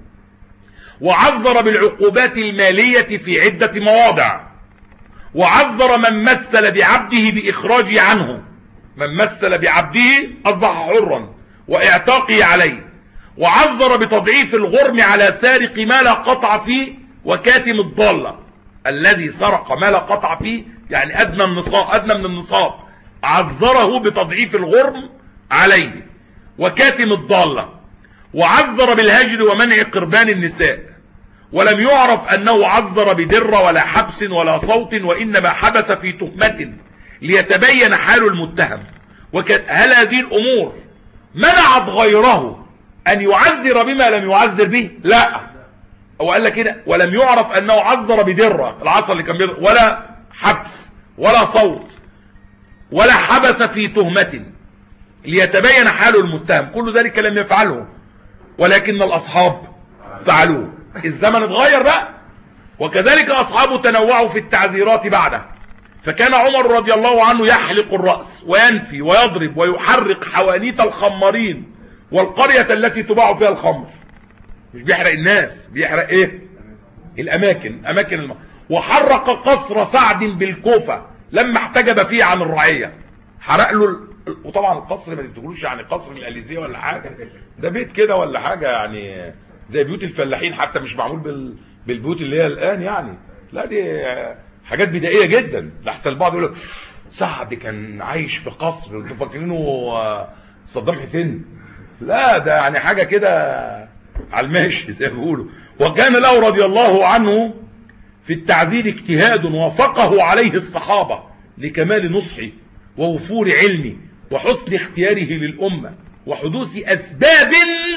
وعذر بالعقوبات المالية في عدة مواضع. وعذر من مثل بعبده باخراجه عنه، من مثل بعبده اصبح حرا واعتاقه عليه. وعذر بتضعيف الغرم على سارق ما لا قطع فيه وكاتم الضالة، الذي سرق ما لا قطع فيه يعني ادنى النصاب، ادنى من النصاب، عذره بتضعيف الغرم عليه وكاتم الضالة. وعذر بالهجر ومنع قربان النساء، ولم يعرف انه عذر بدر ولا حبس ولا صوت، وانما حبس في تهمة ليتبين حال المتهم. هل هذه الامور منعت غيره ان يعذر بما لم يعذر به؟ لا، هو قال لك كده ولم يعرف انه عذر بدره العصا اللي كان بيضرب، ولا حبس ولا صوت ولا حبس في تهمة ليتبين حال المتهم، كل ذلك لم يفعله ولكن الاصحاب فعلوه. الزمن اتغير بقى، وكذلك اصحابه تنوعوا في التعزيرات بعده. فكان عمر رضي الله عنه يحلق الرأس وينفي ويضرب ويحرق حوانيت الخمارين والقرية التي تباع فيها الخمر. مش بيحرق الناس، بيحرق ايه؟ الاماكن، اماكن الم... وحرق قصر سعد بالكوفة لما احتجب فيه عن الرعية، حرق له ال... وطبعا القصر ما تفتكروش يعني قصر الاليزيه ولا حاجة، ده بيت كده ولا حاجة يعني زي بيوت الفلاحين، حتى مش معمول بال... بالبيوت اللي هي الان يعني، لا دي حاجات بدائية جدا. لحسن البعض يقول لك سعد كان عايش في قصر، انتوا فاكرينه صدام حسين؟ لا ده يعني حاجة كده على الماشي زي ما بيقولوا. وكان له رضي الله عنه في التعزير اجتهاد وافقه عليه الصحابة لكمال نصحه ووفور علمه وحسن اختياره للأمة وحدوث أسباب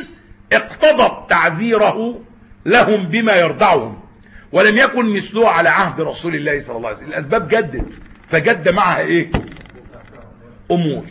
اقتضت تعزيره لهم بما يرضعهم، ولم يكن مثله على عهد رسول الله صلى الله عليه وسلم. الأسباب جدت، فجد معها ايه؟ أمور،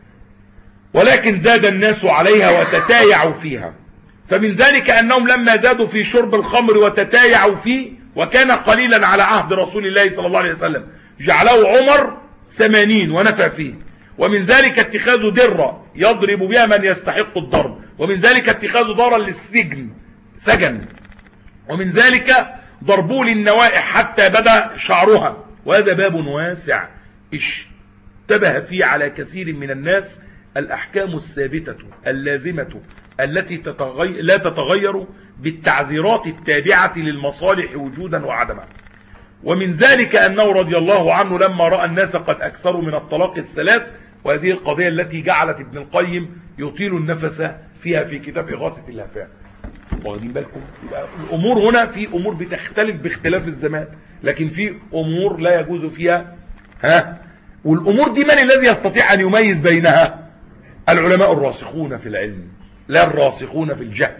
ولكن زاد الناس عليها وتتايعوا فيها. فمن ذلك أنهم لما زادوا في شرب الخمر وتتايعوا فيه، وكان قليلا على عهد رسول الله صلى الله عليه وسلم، جعله عمر ثمانين ونفع فيه. ومن ذلك اتخاذ درة يضرب بها من يستحق الضرب، ومن ذلك اتخاذ دارا للسجن سجن، ومن ذلك ضربوا للنوائح حتى بدا شعرها. وهذا باب واسع اشتبه فيه على كثير من الناس الأحكام الثابتة اللازمة التي تتغير لا تتغير بالتعزيرات التابعة للمصالح وجودا وعدما. ومن ذلك أنه رضي الله عنه لما رأى الناس قد أكثروا من الطلاق الثلاث، وهذه القضية التي جعلت ابن القيم يطيل النفس فيها في كتاب إغاثة اللهفان. واخدين بالكم؟ الأمور هنا في أمور بتختلف باختلاف الزمان، لكن في أمور لا يجوز فيها ها والأمور دي من الذي يستطيع أن يميز بينها؟ العلماء الراسخون في العلم لا الراسخون في الجهل.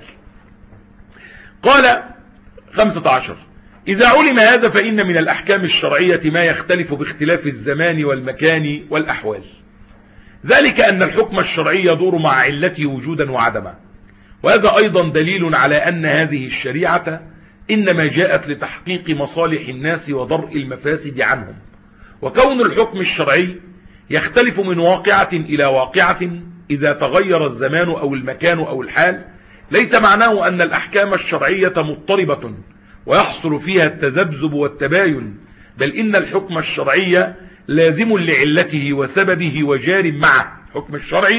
قال خمسة عشر: إذا علم هذا فإن من الأحكام الشرعية ما يختلف باختلاف الزمان والمكان والأحوال. ذلك أن الحكم الشرعي يدور مع علته وجودا وعدما، وهذا أيضا دليل على أن هذه الشريعة إنما جاءت لتحقيق مصالح الناس ودرء المفاسد عنهم. وكون الحكم الشرعي يختلف من واقعة إلى واقعة إذا تغير الزمان أو المكان أو الحال، ليس معناه أن الأحكام الشرعية مضطربة ويحصل فيها التذبذب والتباين، بل إن الحكم الشرعي لازم لعلته وسببه وجار معه. الحكم الشرعي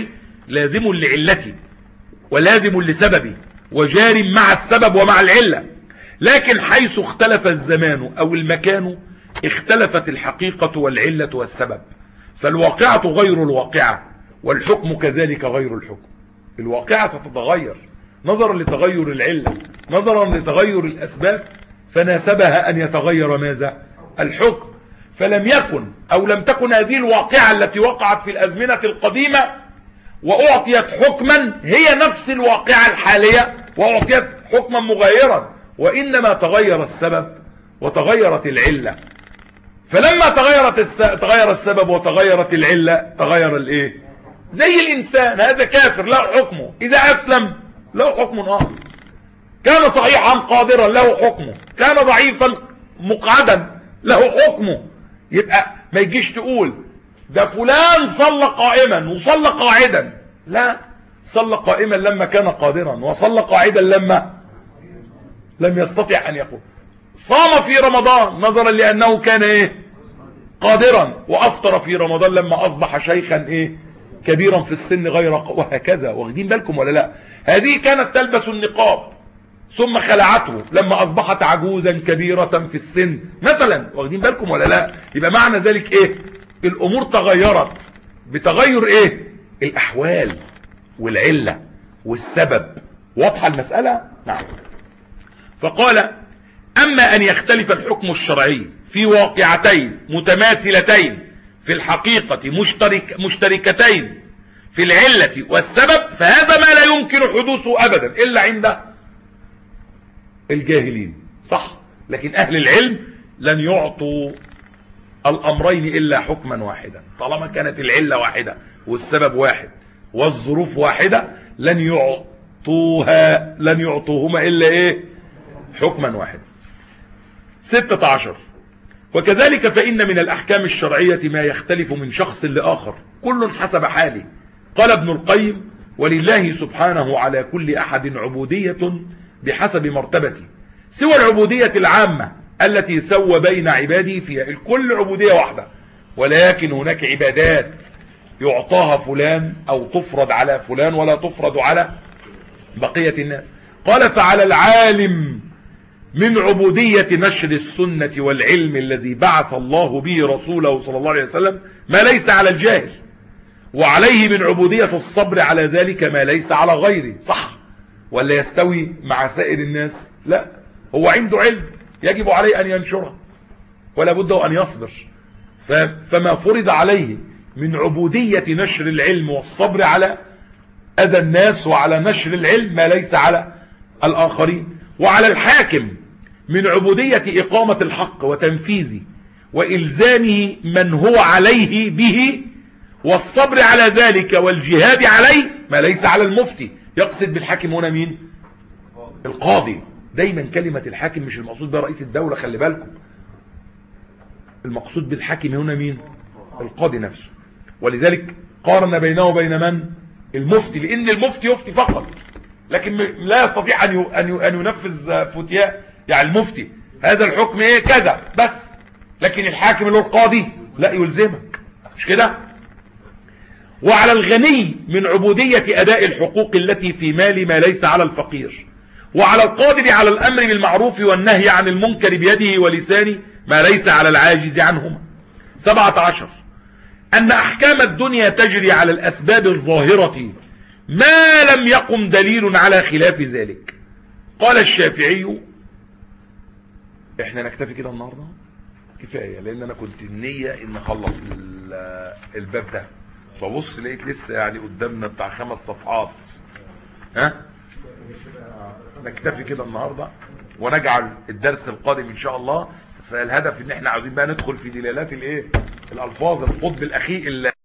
لازم لعلتي ولازم لسببي وجار مع السبب ومع العلة، لكن حيث اختلف الزمان أو المكان اختلفت الحقيقة والعلة والسبب، فالواقعة غير الواقعة والحكم كذلك غير الحكم. الواقعة ستتغير نظرا لتغير العلة، نظرا لتغير الأسباب، فناسبها أن يتغير ماذا؟ الحكم. فلم يكن أو لم تكن هذه الواقعة التي وقعت في الأزمنة القديمة وأعطيت حكما هي نفس الواقعة الحالية وأعطيت حكما مغيرا، وإنما تغير السبب وتغيرت العلة. فلما تغيرت الس... تغير السبب وتغيرت العلة تغير الايه؟ زي الإنسان، هذا كافر له حكمه، إذا أسلم له حكم آخر، كان صحيحا قادرا له حكمه، كان ضعيفا مقعدا له حكمه. يبقى ما يجيش تقول ده فلان صلى قائما وصلى قاعدا، لا، صلى قائما لما كان قادرا وصلى قاعدا لما لم يستطع أن يقول. صام في رمضان نظرا لأنه كان ايه؟ قادرا، وأفطر في رمضان لما أصبح شيخا ايه؟ كبيرا في السن غير ق... وهكذا. واخدين بالكم ولا لا؟ هذه كانت تلبس النقاب ثم خلعته لما أصبحت عجوزا كبيرة في السن مثلا. واخدين بالكم ولا لا؟ يبقى معنى ذلك ايه؟ الأمور تغيرت بتغير ايه؟ الأحوال والعلة والسبب. واضحة المسألة؟ نعم. فقال: أما أن يختلف الحكم الشرعي في واقعتين متماثلتين في الحقيقة مشترك مشتركتين في العلة والسبب، فهذا ما لا يمكن حدوثه أبدا إلا عند الجاهلين، صح؟ لكن أهل العلم لن يعطوا الأمرين إلا حكما واحدا. طالما كانت العلة واحدة والسبب واحد والظروف واحدة لن يعطوها لن يعطوهما إلا إيه؟ حكما واحد. ستة عشر: وكذلك فإن من الأحكام الشرعية ما يختلف من شخص لآخر كل حسب حاله. قال ابن القيم: ولله سبحانه على كل أحد عبودية بحسب مرتبته، سوى العبودية العامة التي سوى بين عباده فيها. الكل عبودية واحدة، ولكن هناك عبادات يعطاها فلان أو تفرض على فلان ولا تفرض على بقية الناس. قال: فعلى العالم من عبودية نشر السنة والعلم الذي بعث الله به رسوله صلى الله عليه وسلم ما ليس على الجاهل، وعليه من عبودية الصبر على ذلك ما ليس على غيره. صح ولا يستوي مع سائر الناس؟ لا، هو عنده علم يجب عليه أن ينشره ولا بد أن يصبر. فما فرض عليه من عبودية نشر العلم والصبر على أذى الناس وعلى نشر العلم ما ليس على الآخرين. وعلى الحاكم من عبودية إقامة الحق وتنفيذه وإلزامه من هو عليه به والصبر على ذلك والجهاد عليه ما ليس على المفتي. يقصد بالحاكم هنا مين؟ القاضي. دايما كلمة الحاكم مش المقصود بها رئيس الدولة، خلي بالكم. المقصود بالحاكم هنا مين؟ القاضي نفسه. ولذلك قارن بينه وبين من؟ المفتي، لأن المفتي يفتي فقط لكن لا يستطيع أن ينفذ فتياء. يعني المفتي هذا الحكم ايه؟ كذا بس، لكن الحاكم اللي هو القاضي لا، يلزمك، مش كده؟ وعلى الغني من عبودية أداء الحقوق التي في مال ما ليس على الفقير، وعلى القادر على الأمر بالمعروف والنهي عن المنكر بيده ولسانه ما ليس على العاجز عنهما. سبعة عشر: أن أحكام الدنيا تجري على الأسباب الظاهرة ما لم يقم دليل على خلاف ذلك. قال الشافعي: احنا نكتفي كده النهاردة كفاية، لأن أنا كنت النية إن أخلص الباب ده، فبص لقيت لسه يعني قدامنا بتاع خمس صفحات. ها؟ نكتفي كده النهاردة ونجعل الدرس القادم إن شاء الله. بس الهدف إن احنا عاوزين بقى ندخل في دلالات الايه؟ الألفاظ، القطب الأخير